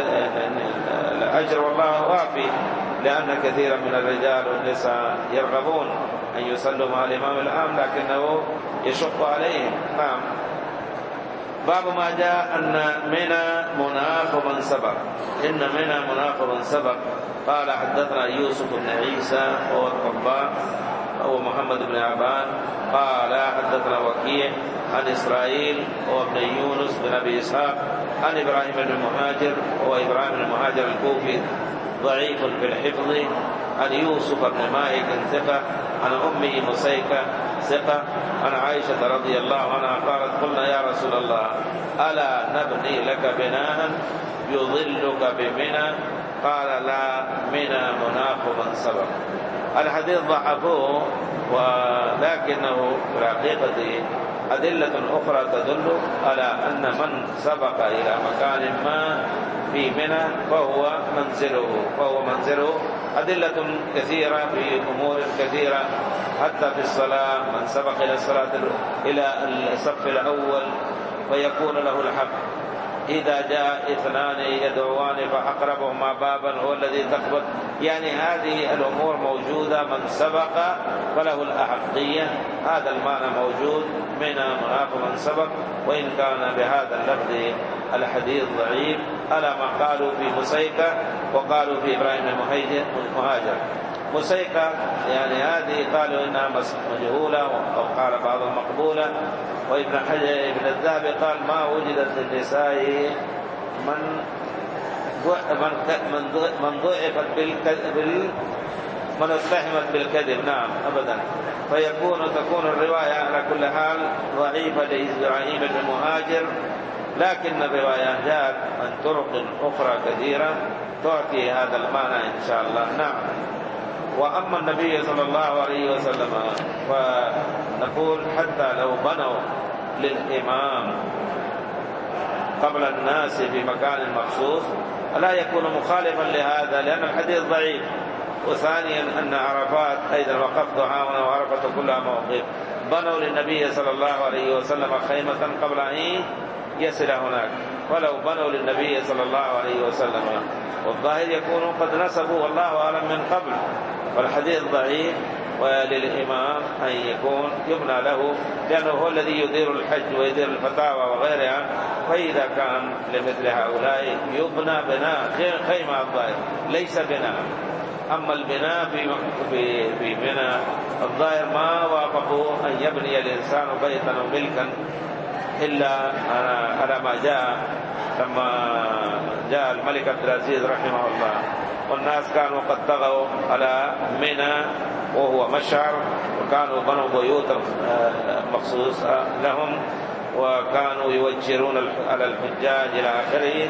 الأجر والله وافي، لأن كثيرا من الرجال والنساء يرغبون أن يصلوا مع الإمام العام لكنه يشق عليهم. نعم. باب ما جاء أن منى مناخ من سبق، إن منى مناخ من سبق. قال حدثنا يوسف بن عيسى وهو الطباخ هو محمد بن عبان قال حدثنا وكيع عن إسرائيل هو ابن يونس بن أبي إسحاق عن إبراهيم بن المهاجر هو إبراهيم بن المهاجر الكوفي ضعيف في الحفظ عن يوسف بن مالك ثقة عن أمه مسيكة ثقة عن عائشة رضي الله عنها قالت قلنا يا رسول الله ألا نبني لك بناء يظلك بمنى؟ قال لا، منى مناخ من سبق. الحديث ضعفوه، ولكنه في الحقيقة أدلة أخرى تدل على أن من سبق إلى مكان ما في منى فهو منزله فهو منزله أدلة كثيرة في أمور كثيرة، حتى في الصلاة من سبق إلى الصلاة إلى الصف الأول فيكون له الحق، إذا جاء اثنان يدعوان فأقربهما بابا هو الذي تقبل، يعني هذه الأمور موجودة، من سبق فله الأحقية، هذا المعنى موجود من مناخ من سبق، وإن كان بهذا اللفظ الحديث ضعيف على ما قالوا في مسيكة وقالوا في إبراهيم المهاجر. مسيكة يعني هذه قالوا إنها مجهولة أو قال بعضهم مقبولة، وابن حجر ابن الذهبي قال ما وجدت النساء من من من ضعفت بالكذب من اتهمت بالكذب. نعم أبدا، فيكون تكون الرواية على كل حال ضعيفة لإبراهيم بن المهاجر، لكن الرواية جاءت من طرق أخرى كثيرة تعطي هذا المعنى إن شاء الله. نعم. وأما النبي صلى الله عليه وسلم فنقول حتى لو بنوا للإمام قبل الناس في مكان مخصوص لا يكون مخالفا لهذا، لأن الحديث ضعيف. وثانيا أن عرفات أيضا وقفت هنا وعرفت كلها موقف، بنوا للنبي صلى الله عليه وسلم خيمة قبل أن يصل هناك، ولو بنوا للنبي صلى الله عليه وسلم والظاهر يكونوا قد نسبوا والله أعلم من قبل، والحديث ضعيف، وللإمام أن يكون يبنى له لأنه هو الذي يدير الحج ويدير الفتاوى وغيرها، فإذا كان لمثل هؤلاء يبنى بناء خيمة الظاهر ليس بناء، أما البناء في في في منى الظاهر ما وافقوا أن يبني الإنسان بيتا أو ملكا إلا على ما جاء لما جاء الملك عبد العزيز رحمه الله، والناس كانوا قد طغوا على منى وهو مشعر، وكانوا بنوا بيوتا مخصوصة لهم، وكانوا يوجرون على الحجاج إلى آخره.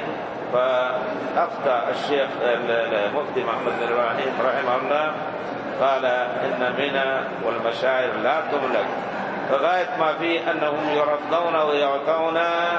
فأفتى الشيخ المفتي محمد بن إبراهيم رحمه الله قال إن منى والمشاعر لا تملك، فغاية ما فيه أنهم يرضون ويعطون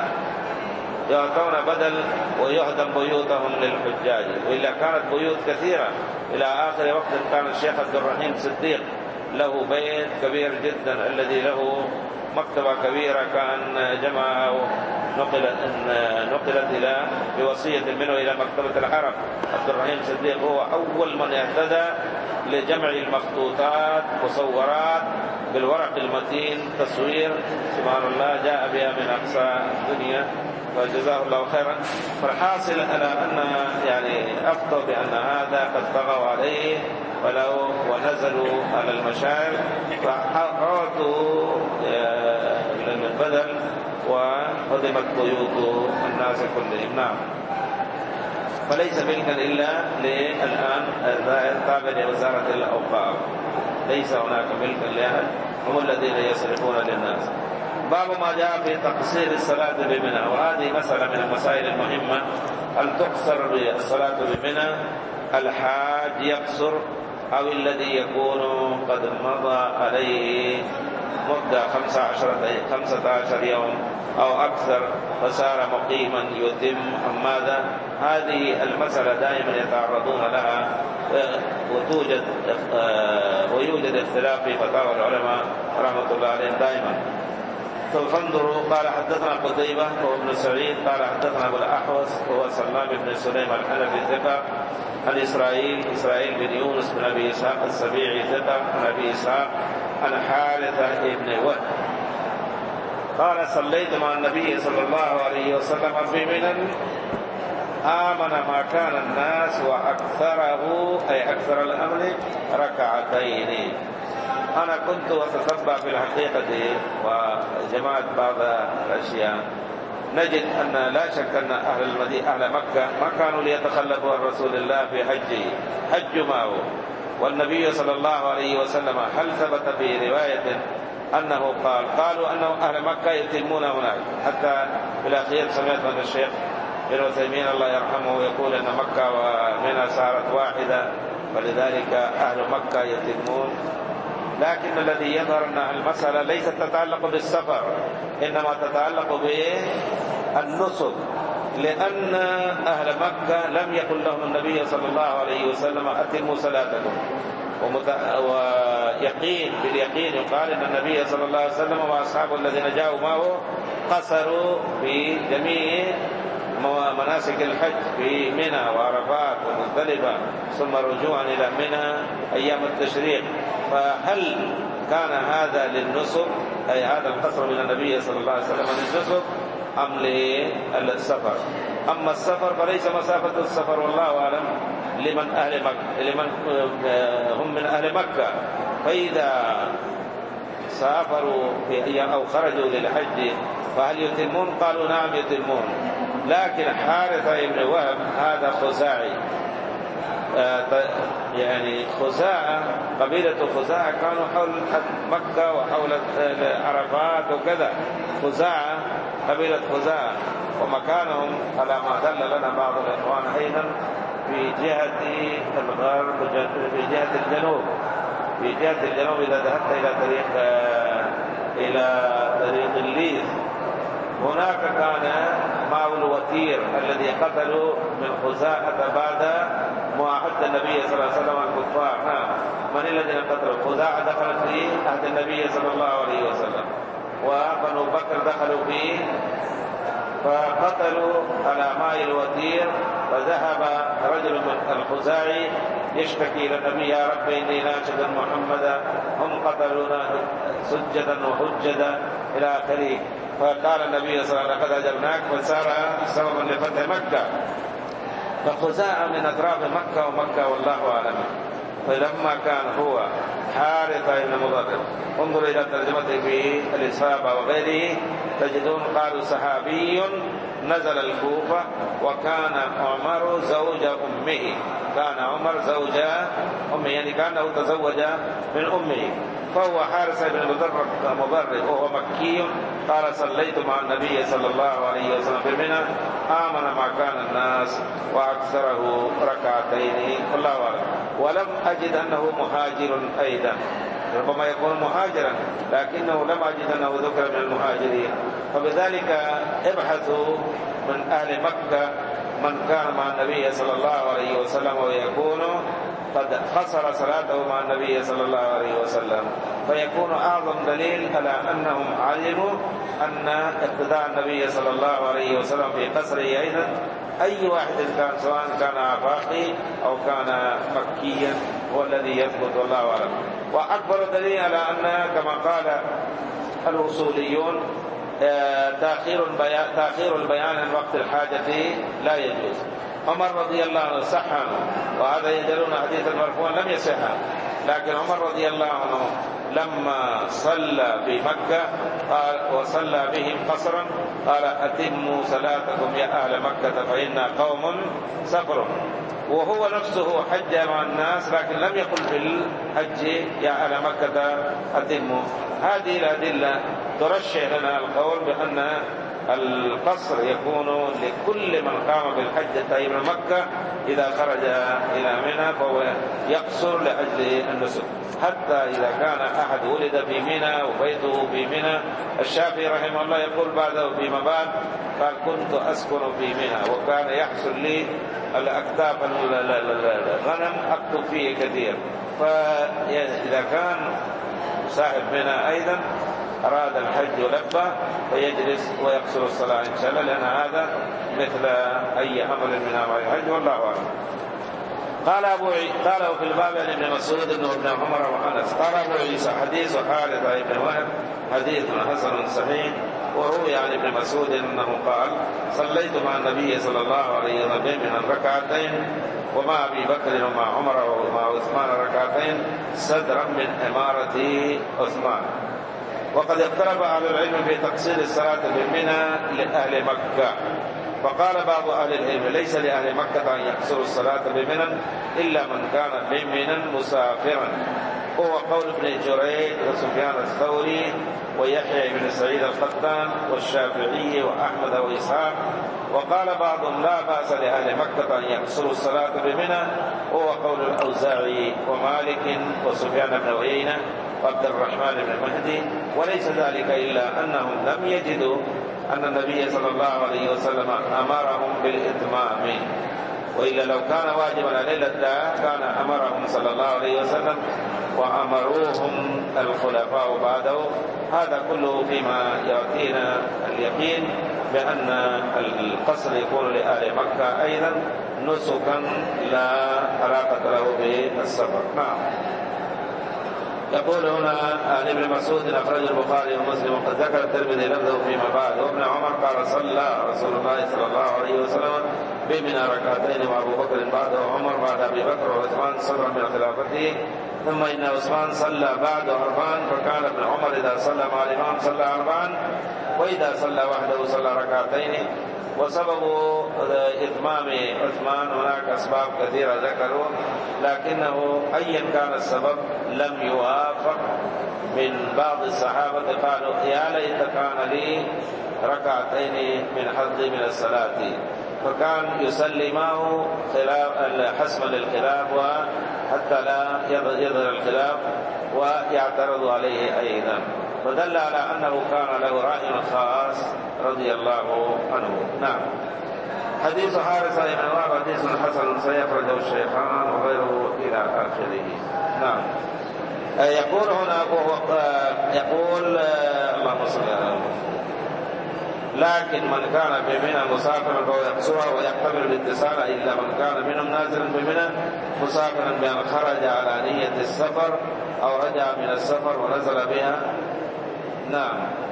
يعطون بدل ويهدم بيوتهم للحجاج، وإلا كانت بيوت كثيرة. إلى آخر وقت كان الشيخ عبد الرحيم صديق له بيت كبير جدا الذي له مكتبة كبيرة كان جمعها نقلت نقلت إلى بوصية منه إلى مكتبة العرب. عبد الرحيم صديق هو أول من اهتدى لجمع المخطوطات مصورات بالورق المتين تصوير، سبحان الله، جاء بها من أقصى الدنيا فجزاه الله خيرا. فالحاصل على أن يعني أفتوا بأن هذا قد طغوا عليه ولو ونزلوا على المشاعر فأعطوا البدل وهدمت بيوت الناس كلهم. نعم. فليس ملكا إلا للآن تابع لوزارة الأوقاف، ليس هناك ملكا لأحد، هم الذين يصرفون للناس. باب ما جاء في تقصير الصلاة بمنى، وهذه مسألة من المسائل المهمة. هل تقصر الصلاة بمنى؟ الحاج يقصر أو الذي يكون قد مضى عليه مدة خمسة عشر يوم أو أكثر فصار مقيما يتم أم ماذا؟ هذه المسألة دائما يتعرضون لها وتوجد ويوجد اختلاف في فتاوى العلماء رحمة الله عليهم دائما. فانظروا. قال حدثنا قتيبة وابن سعيد قال حدثنا أبو الأحوص وهو سلام بن سليم الحنفي ثقة عن إسرائيل إسرائيل بن يونس بن أبي إسحاق السبيعي ثقة عن أبي إسحاق عن حارثة بن وهب قال صليت مع النبي صلى الله عليه وسلم في منى آمن ما كان الناس وأكثره أي أكثر الأمر ركعتين. أنا كنت أتتبع في الحقيقة وجماعة بعض الأشياء، نجد أن لا شك أن أهل المدينة أهل مكة ما كانوا ليتخلفوا عن رسول الله في حجه، حج معه والنبي صلى الله عليه وسلم. هل ثبت في رواية أنه قال قالوا أنه أهل مكة يتمون هناك، حتى في الأخير سمعت من الشيخ ابن عثيمين الله يرحمه يقول أن مكة ومنى صارت واحدة فلذلك أهل مكة يتمون. لكن الذي يظهر أن المسألة ليست تتعلق بالسفر، إنما تتعلق بالنسك، لأن أهل مكة لم يقل لهم النبي صلى الله عليه وسلم أتموا صلاتكم، ويقين باليقين يقال أن النبي صلى الله عليه وسلم وأصحابه الذين جاءوا معه قصروا في جميع مناسك الحج في منى وعرفات ومزدلفة ثم رجوعا إلى منى أيام التشريق. فهل كان هذا للنسك أي هذا القصر من النبي صلى الله عليه وسلم للنسك أم للسفر؟ أما السفر فليس مسافة السفر والله أعلم لمن أهل مكة لمن هم من أهل مكة، فإذا سافروا في أيام أو خرجوا للحج فهل يتمون؟ قالوا نعم يتمون. لكن حارثة بن وهب هذا خزاعي، يعني خزاعة قبيلة خزاعة كانوا حول مكة وحول عرفات وكذا، خزاعة قبيلة خزاعة، ومكانهم على ما دل لنا بعض الإخوان أيضا في جهة الغرب في جهة الجنوب في جهة الجنوب إذا ذهبت إلى طريق إلى طريق الليث هناك كان معه الوتير الذي قتلوا من خزاعة بعد معاهدة النبي صلى الله عليه وسلم الكفار. نعم، من الذين قتلوا؟ خزاعة دخلت في عهد النبي صلى الله عليه وسلم، وبنو بكر دخلوا فيه فقتلوا على ماء الوتير. فذهب رجل من الخزاعي يشتكي إلى النبي يا رب إني ناشد محمدا هم قتلونا سجدا وحجدا إلى آخره. فقال النبي صلى الله عليه وسلم قد أجبناك، فصار سببا لفتح مكة. فخزاعة من أطراف مكة ومكة والله أعلم. فلما كان هو حارثة بن مضرب، انظر إلى ترجمته في الإصابة وغيره تجدون قالوا صحابي نزل الكوفة وكان عمر زوج أمه، كان عمر زوج أمه يعني كانه تزوج من أمه، فهو حارثة بن مضرب وهو مكي. قال صليت مع النبي صلى الله عليه وسلم بمنى آمن ما كان الناس وأكثره ركعتين والله أعلم. ولم أجد أنه مهاجر أيضا، ربما يكون مهاجرا لكنه لم أجد أنه ذكر من المهاجرين. فبذلك ابحثوا من أهل مكة من كان مع النبي صلى الله عليه وسلم ويكون قد قصر صلاته مع النبي صلى الله عليه وسلم، فيكون أعظم دليل على أنهم علموا أن اقتداء النبي صلى الله عليه وسلم في قصره أيضا أي واحد كان، سواء كان آفاقي أو كان مكيا، هو الذي يثبت والله أعلم. وأكبر دليل على أن كما قال الوصوليون تأخير البيان, تأخير البيان عن وقت الحاجة لا يجوز. عمر رضي الله عنه صح عنه، وهذا يدلون حديث المرفوع لم يصح، لكن عمر رضي الله عنه لما صلى في مكة قال وصلى بهم قصرا قال أتموا صلاتكم يا أهل مكة فإنا قوم سفر، وهو نفسه حج مع الناس لكن لم يقل في الحج يا أهل مكة أتموا. هذه الأدلة ترشح لنا القول بأن القصر يكون لكل من قام بالحج طيب مكة إذا خرج إلى منى فهو يقصر لأجل النسك، حتى إذا كان أحد ولد في منى وبيته في منى. الشافعي رحمه الله يقول بعده فيما بعد قال كنت أسكن في منى وكان يحصل لي الأكتاف الغنم أكتب فيه كثير، فإذا كان صاحب منى أيضا أراد الحج ولبى فيجلس ويقصر الصلاة إن شاء الله، لأن هذا مثل أي عمل من أعمال الحج والله أعلم. قال أبو عيسى قال في الباب عن ابن مسعود وابن عمر وأنس قال أبو عيسى حديث حارثة بن وهب حديث حسن صحيح. وروي عن ابن مسعود أنه قال صليت مع النبي صلى الله عليه وسلم من ركعتين ومع أبي بكر ومع عمر ومع عثمان ركعتين صدرا من إمارة عثمان. وقد اختلف أهل العلم في تقصير الصلاة بمنى لأهل مكة، فقال بعض أهل العلم ليس لأهل مكة أن يقصروا الصلاة بمنى إلا من كان بمنى مسافرا، وهو قول ابن جريج وسفيان الثوري ويحيى بن سعيد القطان والشافعي وأحمد وإسحاق. وقال بعضهم لا بأس لأهل مكة أن يقصروا الصلاة بمنى، وهو قول الأوزاعي ومالك وسفيان بن عيينة وعبد الرحمن بن مهدي. وليس ذلك إلا أنهم لم يجدوا أن النبي صلى الله عليه وسلم أمرهم بالإتمام، وإلا لو كان واجبا عليه الأداء كان أمرهم صلى الله عليه وسلم وأمروهم الخلفاء بعده. هذا كله فيما يأتينا اليقين بأن القصر يكون لأهل مكة أيضا نسكا لا علاقة له بالسفر. نعم. يقول هنا عن ابن مسعود أخرج البخاري ومسلم وقد ذكر الترمذي لفظه فيما بعد. وابن عمر قال صلى رسول الله صلى الله عليه وسلم بمنى ركعتين وابو بكر بعده وعمر بعد ابي بكر وعثمان صدرا من خلافته، ثم ان عثمان صلى بعده اربعا، فكان ابن عمر اذا صلى مع الامام صلى اربعا واذا صلى وحده صلى ركعتين. وسبب إتمام عثمان هناك أسباب كثيرة ذكروا، لكنه أيا كان السبب لم يوافق. من بعض الصحابة قالوا يا ليت كان لي ركعتين من حظي من الصلاة، فكان يصلي معه خلاف حسما للخلاف وحتى لا يظهر الخلاف ويعترض عليه أيضا، فدل على أنه كان له رأي خاص رضي الله عنه. نعم. حديث حارثة بن وهب حديث حسن سيخرجه الشيخان وغيره إلى آخره. نعم. يقول هنا يقول اللهم صل على محمد لكن من كان بمنى مسافرا فهو يقصرها ويحتمل الاتصال إلا من كان منهم نازلا بمنى مسافرا بأن خرج على نية السفر أو رجع من السفر ونزل بها. نعم.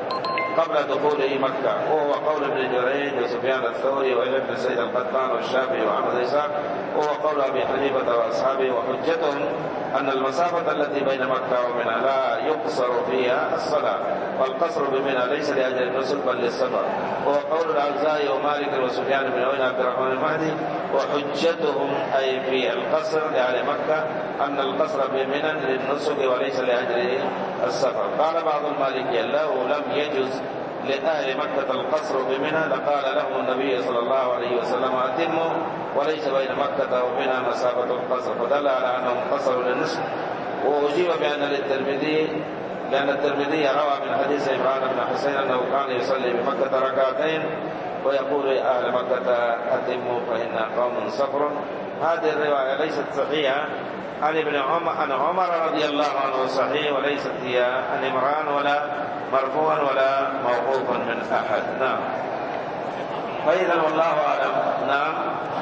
قبل دخوله مكة، وهو قول ابن جريج وسفيان الثوري وابن بن سعيد القطان والشافعي وأحمد إسحاق، وهو قول أبي حنيفة وأصحابه. وحجتهم أن المسافة التي بين مكة ومنى لا يقصر فيها الصلاة، والقصر بمنى ليس لأجل النسك بل للسفر، وهو قول الأوزاعي ومالك وسفيان بن عيينة عبد الرحمن المهدي. وحجتهم أي في القصر لأهل مكة أن القصر بمنى للنسك وليس لأجل السفر. قال بعض المالكية لو لم يجوز لأهل مكة القصر بمنى لقال لهم النبي صلى الله عليه وسلم أتموا، وليس بين مكة ومنى مسافة القصر، فدل على أنهم قصروا للنسك. وأجيب بأن للترمذي لأن الترمذي روى من حديث عمران بن حسين أنه كان يصلي بمكة ركعتين ويقول يا أهل مكة أتموا فإن قوم صفر. هذه الرواية ليست صحيحة عن ابن عمر عن عمر رضي الله عنه صحيح، وليست هي عن عمران ولا مرفوعا ولا موقوفا من أحد. نعم. فإذا والله أعلم. نعم.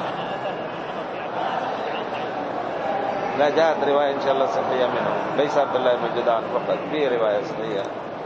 لا جاءت رواية إن شاء الله صحيحة منه، ليس عبد الله بن جدعان فقط، في رواية صحيحة.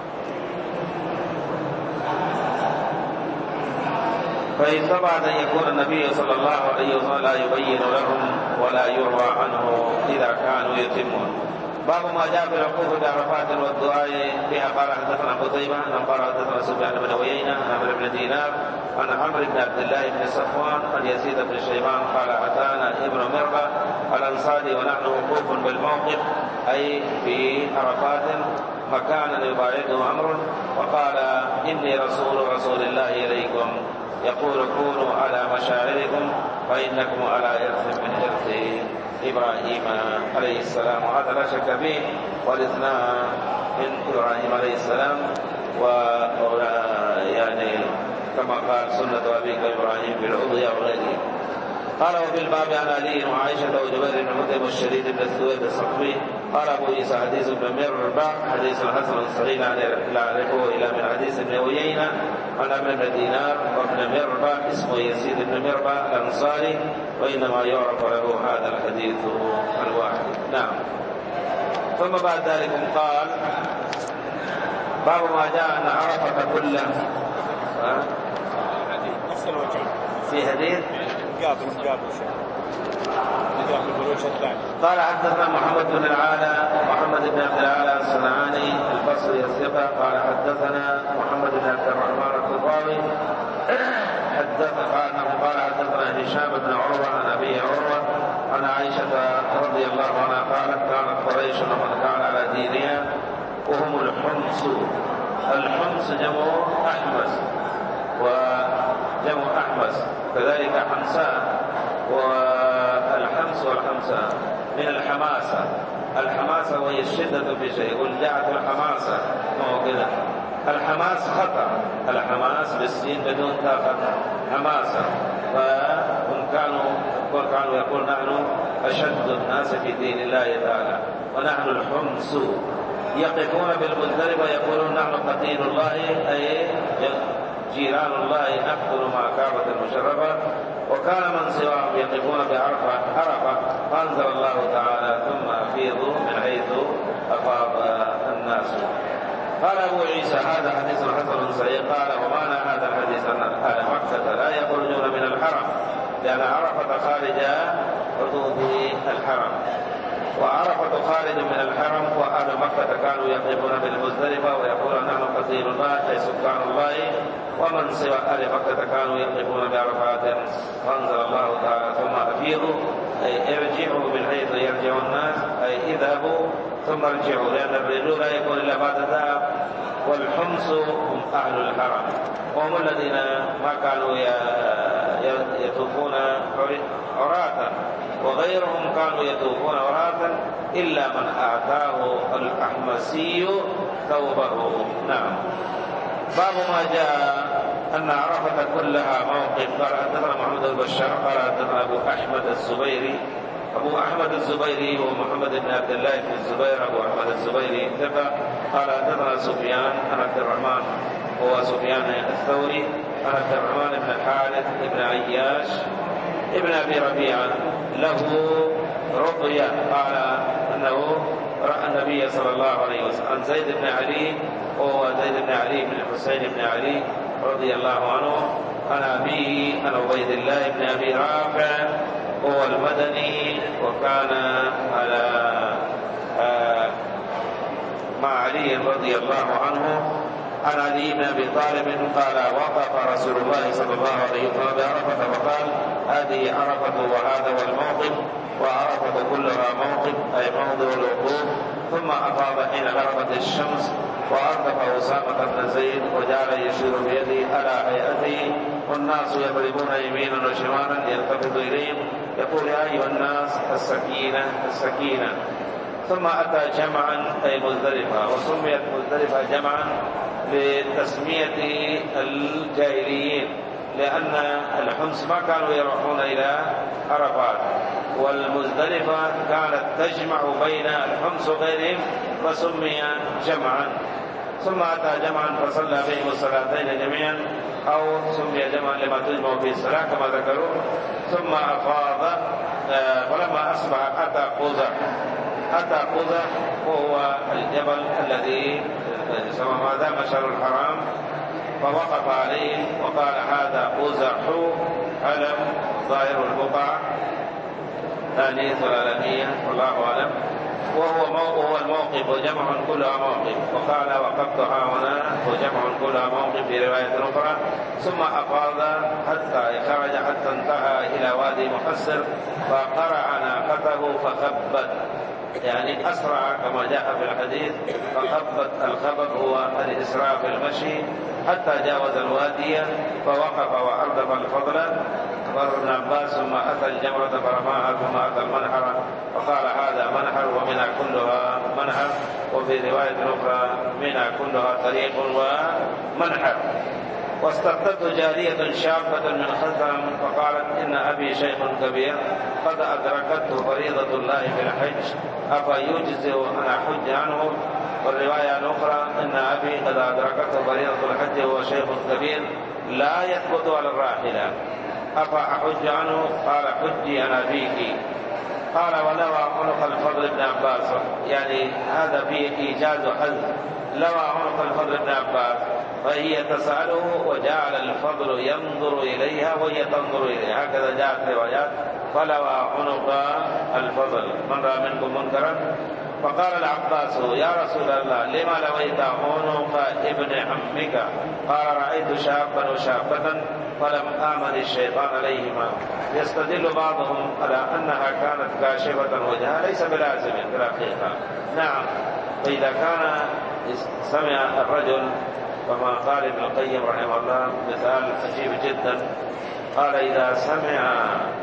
فيستبعد أن يكون النبي صلى الله عليه وسلم لا يبين لهم ولا يروى عنه إذا كانوا يتمون. باب ما جاء في الوقوف بعرفات والدعاء بها. قال حدثنا قتيبة قال حدثنا سفيان بن عيينة عن عمرو بن دينار عن عمرو بن عبد الله بن صفوان عن يزيد بن شيبان قال أتانا ابن مربى الأنصاري ونحن وقوف بالموقف أي في عرفات مكانا يباعده عمرو، وقال إني رسول رسول الله إليكم يقول كونوا على مشاعركم فإنكم على إرث من إرث إبراهيم عليه السلام. وهذا لا شك فيه، والاثنان من إبراهيم عليه السلام، و يعني كما قال سنة أبيك إبراهيم في الأضحية وغيره. قال وفي الباب عن علي وعائشة وجبير بن مطعم والشريد بن السويد الصحفي. قال أبو عيسى حديث ابن مربى حديث حسن صحيح لا أعرفه إلا من حديث ابن عيينة عن عمرو بن دينار وابن مربى اسمه يزيد بن مربى الأنصاري، وإنما يعرف له هذا الحديث الواحد. نعم. ثم بعد ذلك قال باب ما جاء أن عرفة كله في حديث قال حدثنا محمد بن العالى محمد بن عبد العالى الصنعاني البصري الثقة قال حدثنا محمد بن عبد الرحمن الطباوي حدثنا قال حدثنا هشام بن عروة عن أبي عروة عن عائشة رضي الله عنها قالت كانت قريش ومن كان على دينها وهم الحمص. الحمص جمع أحمس وجمع أحمس كذلك حمساء، والحمس والحمساء من الحماسة. الحماسة وهي الشدة في شيء، يقول جاءت الحماسة كذا. الحماس خطأ، الحماس بالسين بدون تاء خطأ حماسة. فهم كانوا كانوا يقول نحن أشد الناس في دين الله تعالى ونحن الحمص. يقفون بالمزدلفة يقولون نحن قتيل الله أي جيران الله نقتل مع كعبة المشرفة. وكان من سواهم يقفون بعرفة عرفة فأنزل الله تعالى ثم أفيضوا من حيث أفاض الناس. قال أبو عيسى هذا حديث حسن صحيح. قال ومعنى هذا الحديث أن أهل مكة لا يخرجون من الحرم لأن عرفة خارج حدود الحرم، وعرفة خارج من الحرم، وأهل مكة كانوا يقفون بالمزدلفة ويقولون نحن قتيل الله أي سكان الله، ومن سوى أهل مكة كانوا يقفون بعرفات. فأنزل الله تعالى ثم أفيضوا أي ارجعوا من حيث يرجع الناس أي اذهبوا ثم ارجعوا، لأن الرجل لا يكون إلا بعد ذهب. والحمص هم أهل الحرم وهم الذين ما كانوا يطوفون عراة، وغيرهم كانوا يطوفون عراة إلا من أعطاه الأحمسي ثوبه. نعم. باب ما جاء أن عرفة كلها موقف. قال حدثنا محمد البشار قال حدثنا أبو أحمد الزبيري. أبو أحمد الزبيري هو محمد بن عبد الله بن الزبير أبو أحمد الزبيري ثقة. قال حدثنا سفيان عن عبد الرحمن هو سفيان الثوري عن عبد الرحمن بن الحارث بن عياش ابن أبي ربيعة له رقية قال أنه رأى النبي صلى الله عليه وسلم. عن زيد بن علي وهو زيد بن علي بن الحسين بن علي رضي الله عنه عن أبيه عن عبيد الله بن أبي رافع هو المدني وكان على آه مع علي رضي الله عنه. عن علي بن أبي طالب قال وقف رسول الله صلى الله عليه وسلم بعرفة وقال هذه عرفة وهذا هو الموقف، وعرفة كلها موقف أي موضع الوقوف. ثم أفاض حين غربت الشمس وأردف أسامة بن زيد وجعل يشير بيده على هيئته والناس يضربون يمينا وشمالا يلتفت إليهم يقول يا أيها الناس السكينة السكينة. ثم أتى جمعا أي مزدلفة، وسميت مزدلفة جمعا لتسمية الجاهليين، لأن الحمص ما كانوا يروحون إلى عرفات، والمزدلفة كانت تجمع بين الحمص وغيرهم فسمي جمعا. ثم أتى جمعا فصلى بهم الصلاتين جميعا أو سمي جمعا لما تجمع به الصلاة كما ذكروا. ثم أفاض فلما أصبح أتى قزح. أتى قزح وهو الجبل الذي يسمى هذا مشعر الحرام، فوقف عليه وقال هذا قزح علم ظاهر البقعة تانيث العالمية والله أعلم، وهو وهو الموقف وجمع كلها موقف. وقال وقفت ها هنا وجمع كلها موقف في رواية أخرى. ثم أفاض حتى خرج حتى انتهى إلى وادي محسر فقرع ناقته فخبت، يعني أسرع كما جاء في الحديث. فخبت الخبط هو الإسراع في المشي حتى جاوز الوادي فوقف وأردف الفضل قال ابن عباس ثم أتى الجمرة فرماها ثم أتى المنحر فقال هذا منحر ومنى كلها منحر، وفي رواية أخرى منى كلها طريق ومنحر. واستفتته جارية شابة من خزرم فقالت إن أبي شيخ كبير قد أدركته فريضة الله في الحج أفيجزئ أن أحج عنه. والرواية الأخرى إن أبي قد أدركته فريضة الحج وهو شيخ كبير لا يثبت على الراحلة أفأحج عنه؟ قال حجي أنا فيك. قال ولوى عنق الفضل بن عباس، يعني هذا فيه إيجاز حذف، لوى عنق الفضل بن عباس فهي تسأله وجعل الفضل ينظر إليها وهي تنظر إليها، هكذا جاءت روايات. فلوى عنق الفضل من رأى منكم منكرا فقال العباس يا رسول الله لما لويت عنق ابن عمك؟ قال رأيت شابا وشابة فلم آمن الشيطان عليهما. يستدل بعضهم على أنها كانت كاشفة وجهها ليس بلازم في الحقيقة. نعم، فإذا كان سمع الرجل كما قال ابن القيم رحمه الله مثال عجيب جدا، قال إذا سمع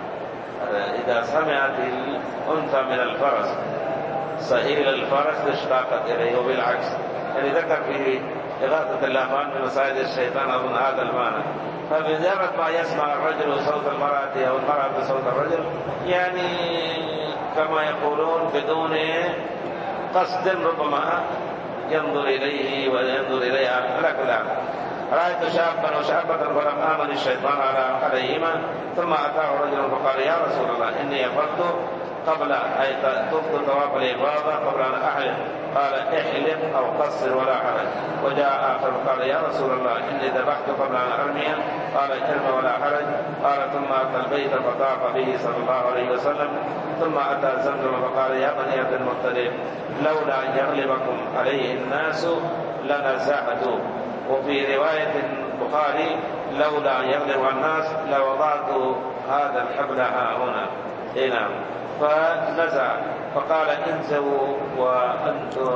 إذا سمعت الأنثى من الفرس سئل الفرس اشتاقت إليه، وبالعكس. يعني ذكر في إغاثة اللهفان من مساعد الشيطان أظن هذا المعنى. فبمجرد ما يسمع الرجل صوت المرأة أو المرأة صوت الرجل، يعني كما يقولون بدون قصد ربما ينظر إليه وينظر إليها. على كل حال رأيت شابا وشابة فلم آمن الشيطان عليهما. ثم أتاه رجل فقال يا رسول الله إني أفضت قبل أي تفضل طواف الإفاضة قبل أن أحلم. قال احلم أو قصر ولا حرج. وجاء آخر قال يا رسول الله إني ذبحت قبل أن أرمي. قال احلم ولا حرج. قال ثم أتى البيت فطاف به صلى الله عليه وسلم. ثم أتى زمزم فقال يا بني عبد المطلب لولا أن يغلبكم عليه الناس لنزعت. وفي رواية البخاري لولا أن يغلب الناس لوضعت هذا الحبل ها هنا. نعم، فنزع فقال انزوا وأنتم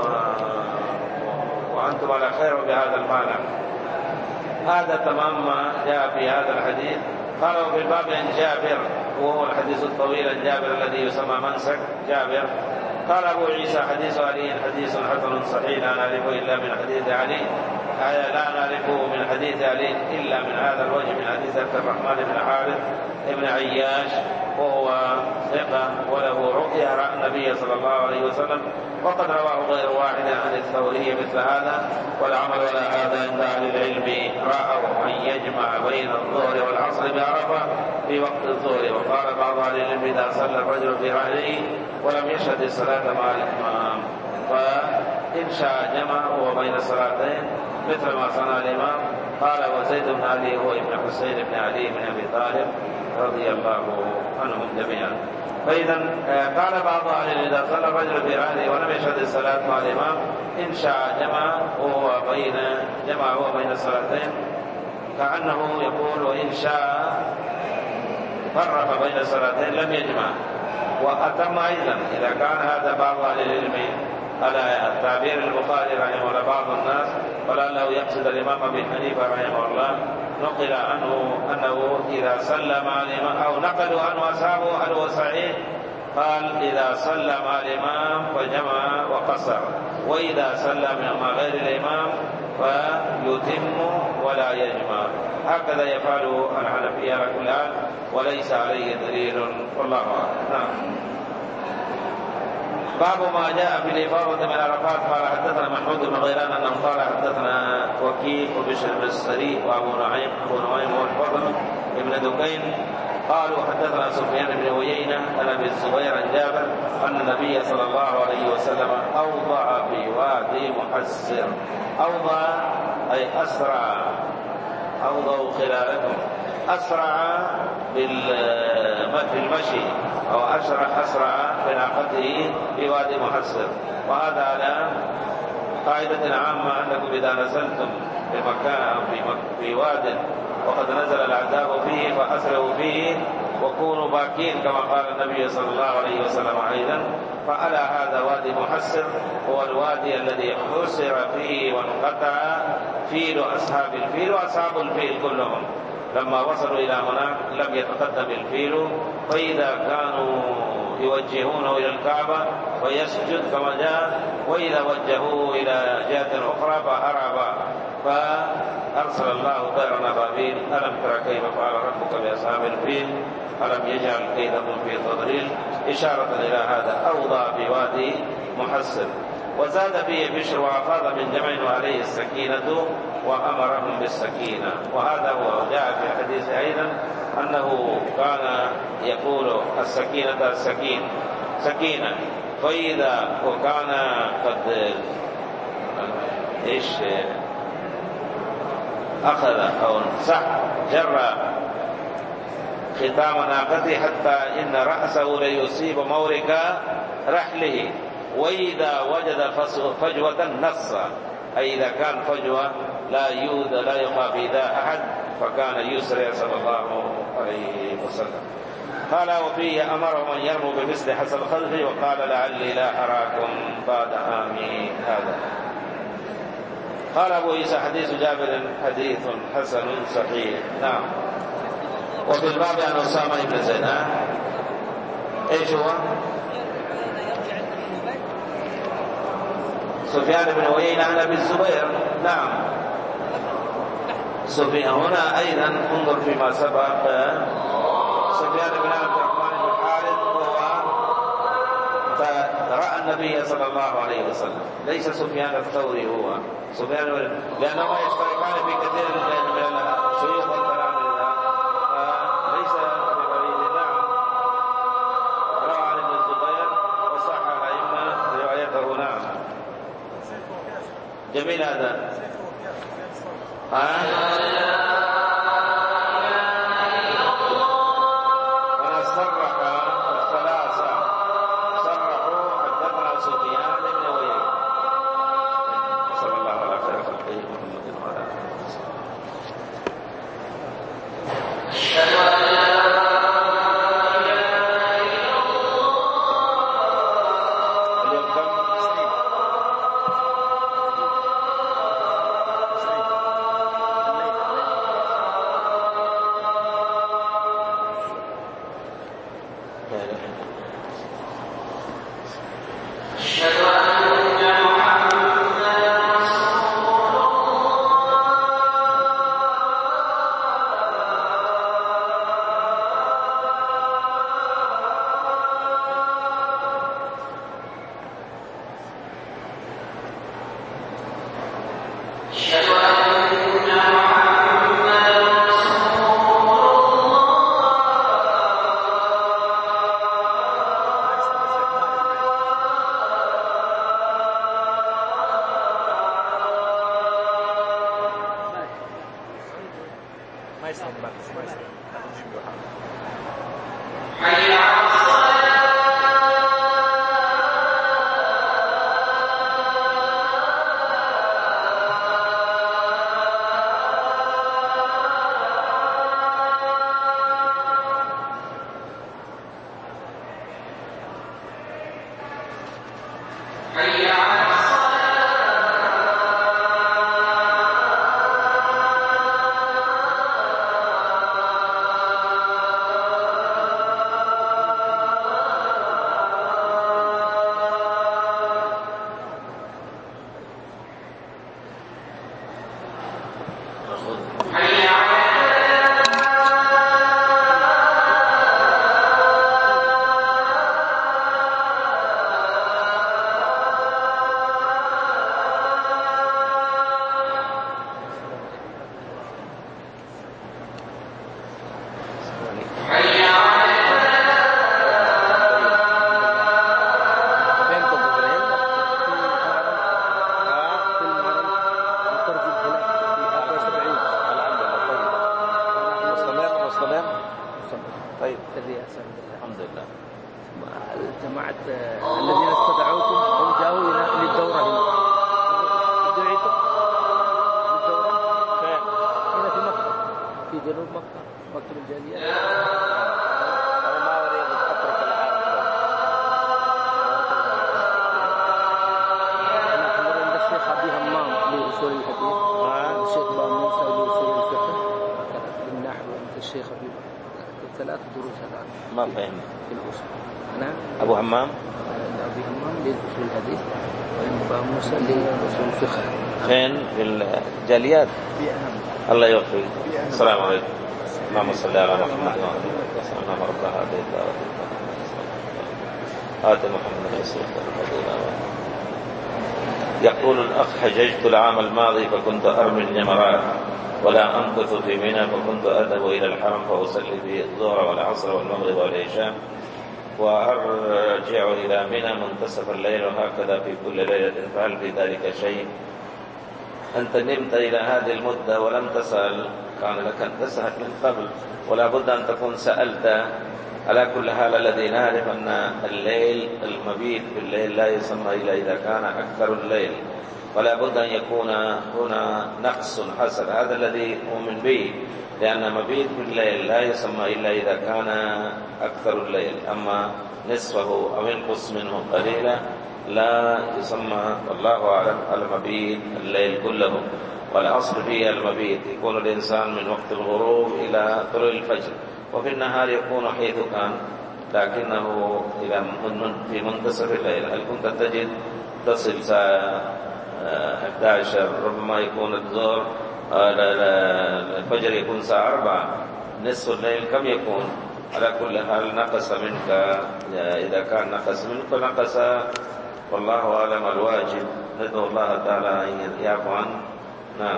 وأنتم على خير بهذا المعنى. هذا تمام ما جاء في هذا الحديث. قالوا في الباب عن جابر وهو الحديث الطويل عن جابر الذي يسمى منسك جابر. قال أبو عيسى حديث علي حديث حسن صحيح لا نعرفه إلا من حديث علي لا نعرفه من حديث علي إلا من هذا الوجه من حديث عبد الرحمن بن حارث ابن عياش وهو ثقة وله رؤيا رأى النبي صلى الله عليه وسلم. وقد رواه غير واحد عن الثوري مثل هذا. والعمل على هذا عند أهل العلم رأوا أن يجمع بين الظهر والعصر بعرفة في وقت الظهر. وقال بعض أهل العلم إذا صلى الرجل في رحله ولم يشهد الصلاة مع الإمام إن شاء جمع هو بين الصلاتين مثل ما صنع الإمام. قال وزيد بن علي هو ابن حسين بن علي بن أبي طالب رضي الله عنهم جميعا. فإذا قال بعض أهل العلم إذا صلى الرجل في رحله ولم يشهد الصلاة مع الإمام إن شاء جمع وهو بين جمع هو بين الصلاتين، كأنه يقول وإن شاء فرق بين الصلاتين لم يجمع وأتم أيضا. إذا كان هذا بعض أهل العلم على التعبير البخاري رحمه الله بعض الناس ولعله يقصد الإمام أبي حنيفة رحمه الله، نقل عنه أنه إذا صلى مع الإمام أو نقلوا عنه أصحابه هل هو صحيح؟ قال إذا صلى مع الإمام فجمع وقصر، وإذا صلى مع غير الإمام فيتم ولا يجمع. هكذا يفعل الحنفية على كل حال وليس عليه دليل والله أعلم. نعم. باب ما جاء في الإفاضة من عرفات. قال حدثنا محمود بن غيلان أنه قال حدثنا وكيع وبشر بن السري وأبو نعيم أبو نعيم والفضل ابن دكين قالوا حدثنا سفيان بن عيينة عن أبي الزبير عن جابر أن النبي صلى الله عليه وسلم أوضع في وادي محسر. أوضع أي أسرع، أوضعوا خلالكم، أسرع بالمشي أو أسرع أسرع بناقته في وادي محسر. وهذا على قاعدة عامة أنكم إذا نزلتم في مكان في, مك... في واد وقد نزل العذاب فيه فأسرعوا فيه وكونوا باكين كما قال النبي صلى الله عليه وسلم أيضا. فعلى هذا وادي محسر هو الوادي الذي حسر فيه وانقطع فيل أصحاب الفيل وأصحاب الفيل كلهم. لما وصلوا إلى هناك لم يتقدم الفيل، فإذا كانوا يوجهونه إلى الكعبة ويسجد كما جاء، وإذا وجهوه إلى جهة أخرى فهرب، فأرسل الله طيرا أبابيل ألم تر كيف فعل ربك بأصحاب الفيل ألم يجعل كيدهم في تضليل، إشارة إلى هذا. أوضى بوادي محسر. وزاد فيه بشر وأفاض من جمع وعليه السكينة وأمرهم بالسكينة. وهذا هو جاء في الحديث أيضا أنه كان يقول السكينة السكين سكينة، فإذا وكان قد إيش أخذ أو صح جر ختام ناقته حتى إن رأسه ليصيب مورك رحله، وإذا وجد فجوة نص، أي إذا كان فجوة لا يود لا يخاف إذا أحد فكان يسرع صلى الله عليه وسلم. قال وفيه أمرهم أن يرموا بمثل حسن خلفه وقال لعلي لا أراكم بعد عامي هذا. قال أبو عيسى حديث جابر حديث حسن صحيح. نعم. وفي الباب عن أسامة بن زيد ايش هو؟ سفيان بن عيينة عن أبي الزبير. نعم. سفيان هنا أيضا انظر فيما سبق، سفيان بن عبد الرحمن بن الحارث هو رأى النبي صلى الله عليه وسلم، ليس سفيان الثوري هو سفيان، لأنهما يشتركان في كثير من الشيوخ والتلاميذ، فليس ببعيد. نعم. روى عن ابن الزبير وصح الأئمة روايته. نعم. جميل هذا. ها؟ جماعة الذين استدعوكم هم جاءوا للدورة هنا. دعيتم للدورة هنا في مكة، في جنوب مكة، مكتب الجاليات. أنا ما أريد أترك العالم. نحن عند الشيخ أبي همام لأصول الحديث، الشيخ أبو موسى لأصول الفقه، بالنحو عند الشيخ أبي ثلاث دروس الآن. ما فهم. في الأصول. نعم. أبو همام. أبي همام لأصول الحديث، وأبو موسى لأصول الفقه. فين؟ في الجاليات. في أهم. الله يوفقك. السلام عليكم. اللهم صل على محمد وعلى آله وصحبه رب هذه الدعوة. آت محمد رسول الله. يقول الأخ: حججت العام الماضي فكنت أرمي الجمرات ولا أمكث في منى، فكنت أذهب إلى الحرم فأصلي فيه الظهر والعصر والمغرب والعشاء وأرجع إلى منى منتصف الليل، وهكذا في كل ليلة، فهل في ذلك شيء؟ أنت نمت إلى هذه المدة ولم تسأل، كان لك أن تسأل من قبل، ولا بد أن تكون سألت. على كل حال الذي نعرف أن الليل المبيت بالليل لا يسمى إلا إذا كان أكثر الليل، ولا بد أن يكون هنا نقص حصل، هذا الذي أؤمن به، لأن مبيت بالليل لا يسمى إلا إذا كان أكثر الليل، أما نصفه أو ينقص منه قليلا لا يسمى، والله أعلم، المبيت الليل كله. والأصل فيه المبيت يكون الإنسان من وقت الغروب إلى طلوع الفجر، وفي النهار يكون حيث كان، لكنه إلى في منتصف الليل. هل كنت تجد تصل ساعة أحد عشر، ربما يكون الظهر الفجر يكون ساعة أربعة، نصف الليل كم يكون؟ على كل حال نقص منك، إذا كان نقص منك نقص، والله أعلم. الواجب ندعو الله تعالى أن يعفو عنه. نعم.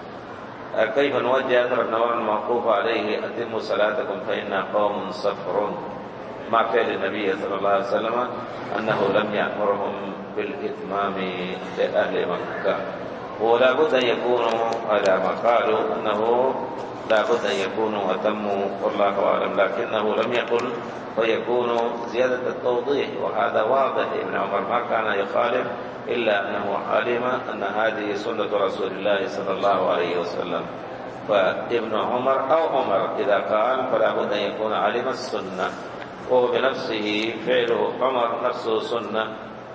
كيف نوجه أثر النوار الموقوف عليه: أتموا صلاتكم فإنا قوم صفر، مع فعل النبي صلى الله عليه وسلم أنه لم يأمرهم بالإتمام لأهل مكة، ولا بد أن يكونوا على ما قالوا أنه لا بد أن يكونوا أتموا، والله أعلم، لكنه لم يقل فيكون زيادة التوضيح، وهذا واضح. ابن عمر ما كان يخالف إلا أنه علم أن هذه سنة رسول الله صلى الله عليه وسلم، فابن عمر أو عمر إذا قال فلا بد أن يكون علم السنة، وهو بنفسه فعله عمر نفسه سنة.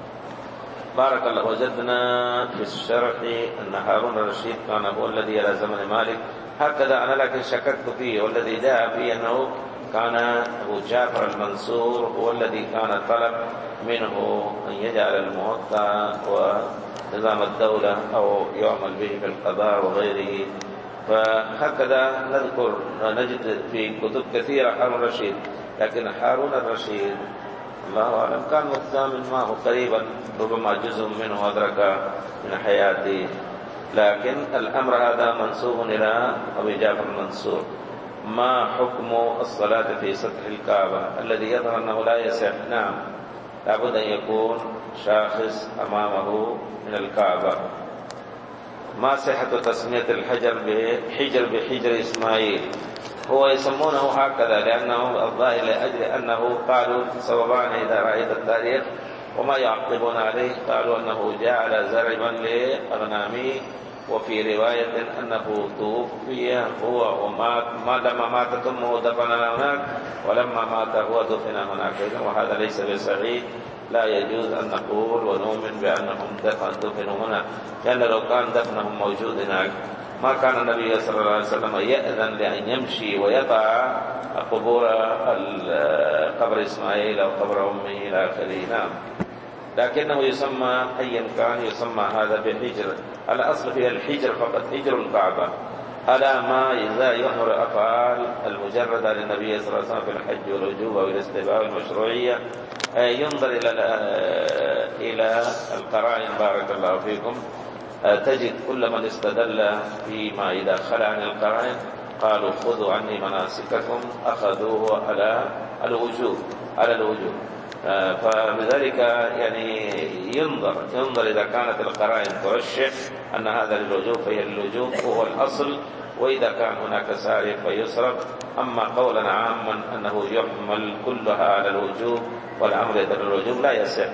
بارك الله. وجدنا في الشرح أن هارون الرشيد كان هو الذي على زمن مالك، هكذا أنا لكن شككت فيه، والذي جاء فيه أنه كان أبو جعفر المنصور هو الذي كان طلب منه أن يجعل الموطأ ونظام الدولة أو يعمل به في القضاء وغيره، فهكذا نذكر نجد في كتب كثيرة هارون الرشيد، لكن هارون الرشيد الله أعلم كان متزامن معه قريبا، ربما جزء منه أدرك من حياته، لكن الأمر هذا منسوب إلى أبي جعفر المنصور. ما حكم الصلاة في سطح الكعبة؟ الذي يظهر أنه لا يصح. نعم، لابد أن يكون شاخص أمامه من الكعبة. ما صحة تسمية الحجر بحجر بحجر إسماعيل؟ هو يسمونه هكذا لأنه الظاهر لأجل أنه قالوا سببان إذا رأيت التاريخ وما يعقبون عليه، قالوا أنه جعل زربا لأغنامه، وفي رواية أنه توفي هو ومات، ما لما مات ثمه دفن هناك، ولما مات هو دفن هناك، وهذا ليس بصحيح، لا يجوز أن نقول ونؤمن بأنهم دفنوا هنا، لأن لو كان دفنهم موجود هناك ما كان النبي صلى الله عليه وسلم يأذن لأن يمشي ويضع قبور قبر إسماعيل أو قبر أمه إلى آخره. نعم، لكنه يسمى أيا كان يسمى هذا بحجر، الأصل فيها الحجر فقط، حجر الكعبة، على ما إذا يظهر أفعال المجردة للنبي صلى الله عليه وسلم في الحج والوجوب والاستحباب والمشروعية ينظر إلى إلى القرائن. بارك الله فيكم. تجد كل من استدل فيما إذا خلى عن القرائن قالوا خذوا عني مناسككم، أخذوه على الوجوب على الوجوب فلذلك يعني ينظر ينظر إذا كانت القرائن ترشح أن هذا للوجوب فهي للوجوب وهو الأصل، وإذا كان هناك سارق فيصرف. أما قولا عاما أنه يحمل كلها على الوجوب والأمر يدل الوجوب لا يصح.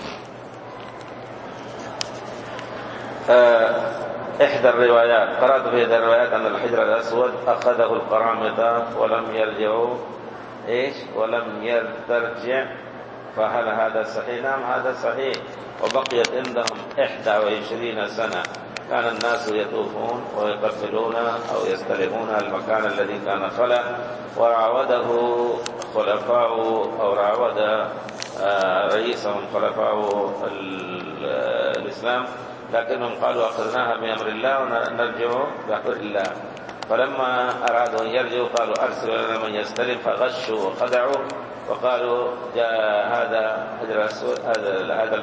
إحدى الروايات قرأت في إحدى الروايات أن الحجر الأسود أخذه القرامطة ولم يرجعوا إيش ولم يرترجع، فهل هذا صحيح؟ نعم هذا صحيح. وبقيت عندهم إحدى وعشرين سنة كان الناس يطوفون ويقبلون أو يستلمون المكان الذي كان خلا، وراوده خلفاء أو راود رئيسهم خلفاء الإسلام، لكنهم قالوا أخذناها بأمر الله ونرجع بأمر الله. فلما أرادوا أن يرجعوا قالوا أرسلوا لنا من يستلم، فغشوا وخدعوا وقالوا جاء هذا الحجر الأسود هذا هذا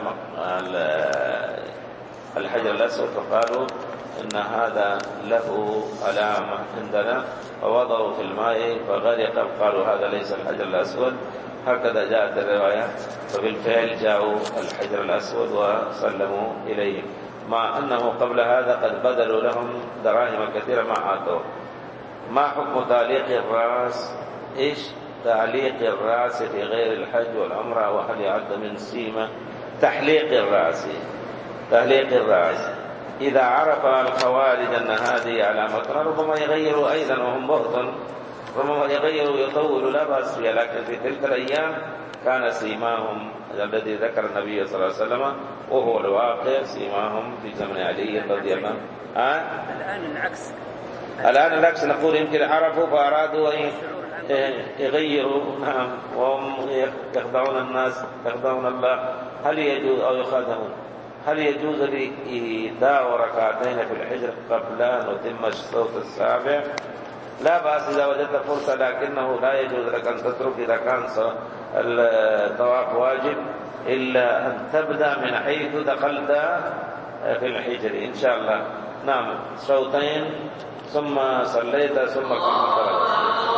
الحجر الأسود، فقالوا إن هذا له علامة عندنا، فوضعوا في الماء فغرق، قالوا هذا ليس الحجر الأسود. هكذا جاءت الرواية. فبالفعل جاءوا الحجر الأسود وسلموا إليه، مع أنه قبل هذا قد بذلوا لهم دراهم كثيرة ما عاتوا. ما حكم تعليق الرأس؟ إيش تعليق الرأس في غير الحج والعمرة، وهل يعد من سيمة؟ تحليق الرأس تحليق الرأس إذا عرف الخوارج أن هذه علامة ربما يغيروا أيضا وهم بهت، ربما يغيروا يطولوا لا بأس فيها، لكن في تلك الأيام كان سيماهم الذي ذكر النبي صلى الله عليه وسلم وهو الواقع سيماهم في زمن علي رضي الله عنه. آه؟ الآن العكس الآن العكس نقول يمكن عرفوا فأرادوا أن يغيروا. نعم وهم يخدعون الناس يخدعون الله. هل يجوز أو يخادعون هل يجوز لإيداء ركعتين في الحجر قبل أن نتم الشوط السابع؟ لا بأس إذا وجدت فرصة، لكنه لا يجوز لك أن تترك إذا كان الطواف واجب إلا أن تبدأ من حيث دخلت في الحجر إن شاء الله. نعم شوطين ثم صليت ثم كملت.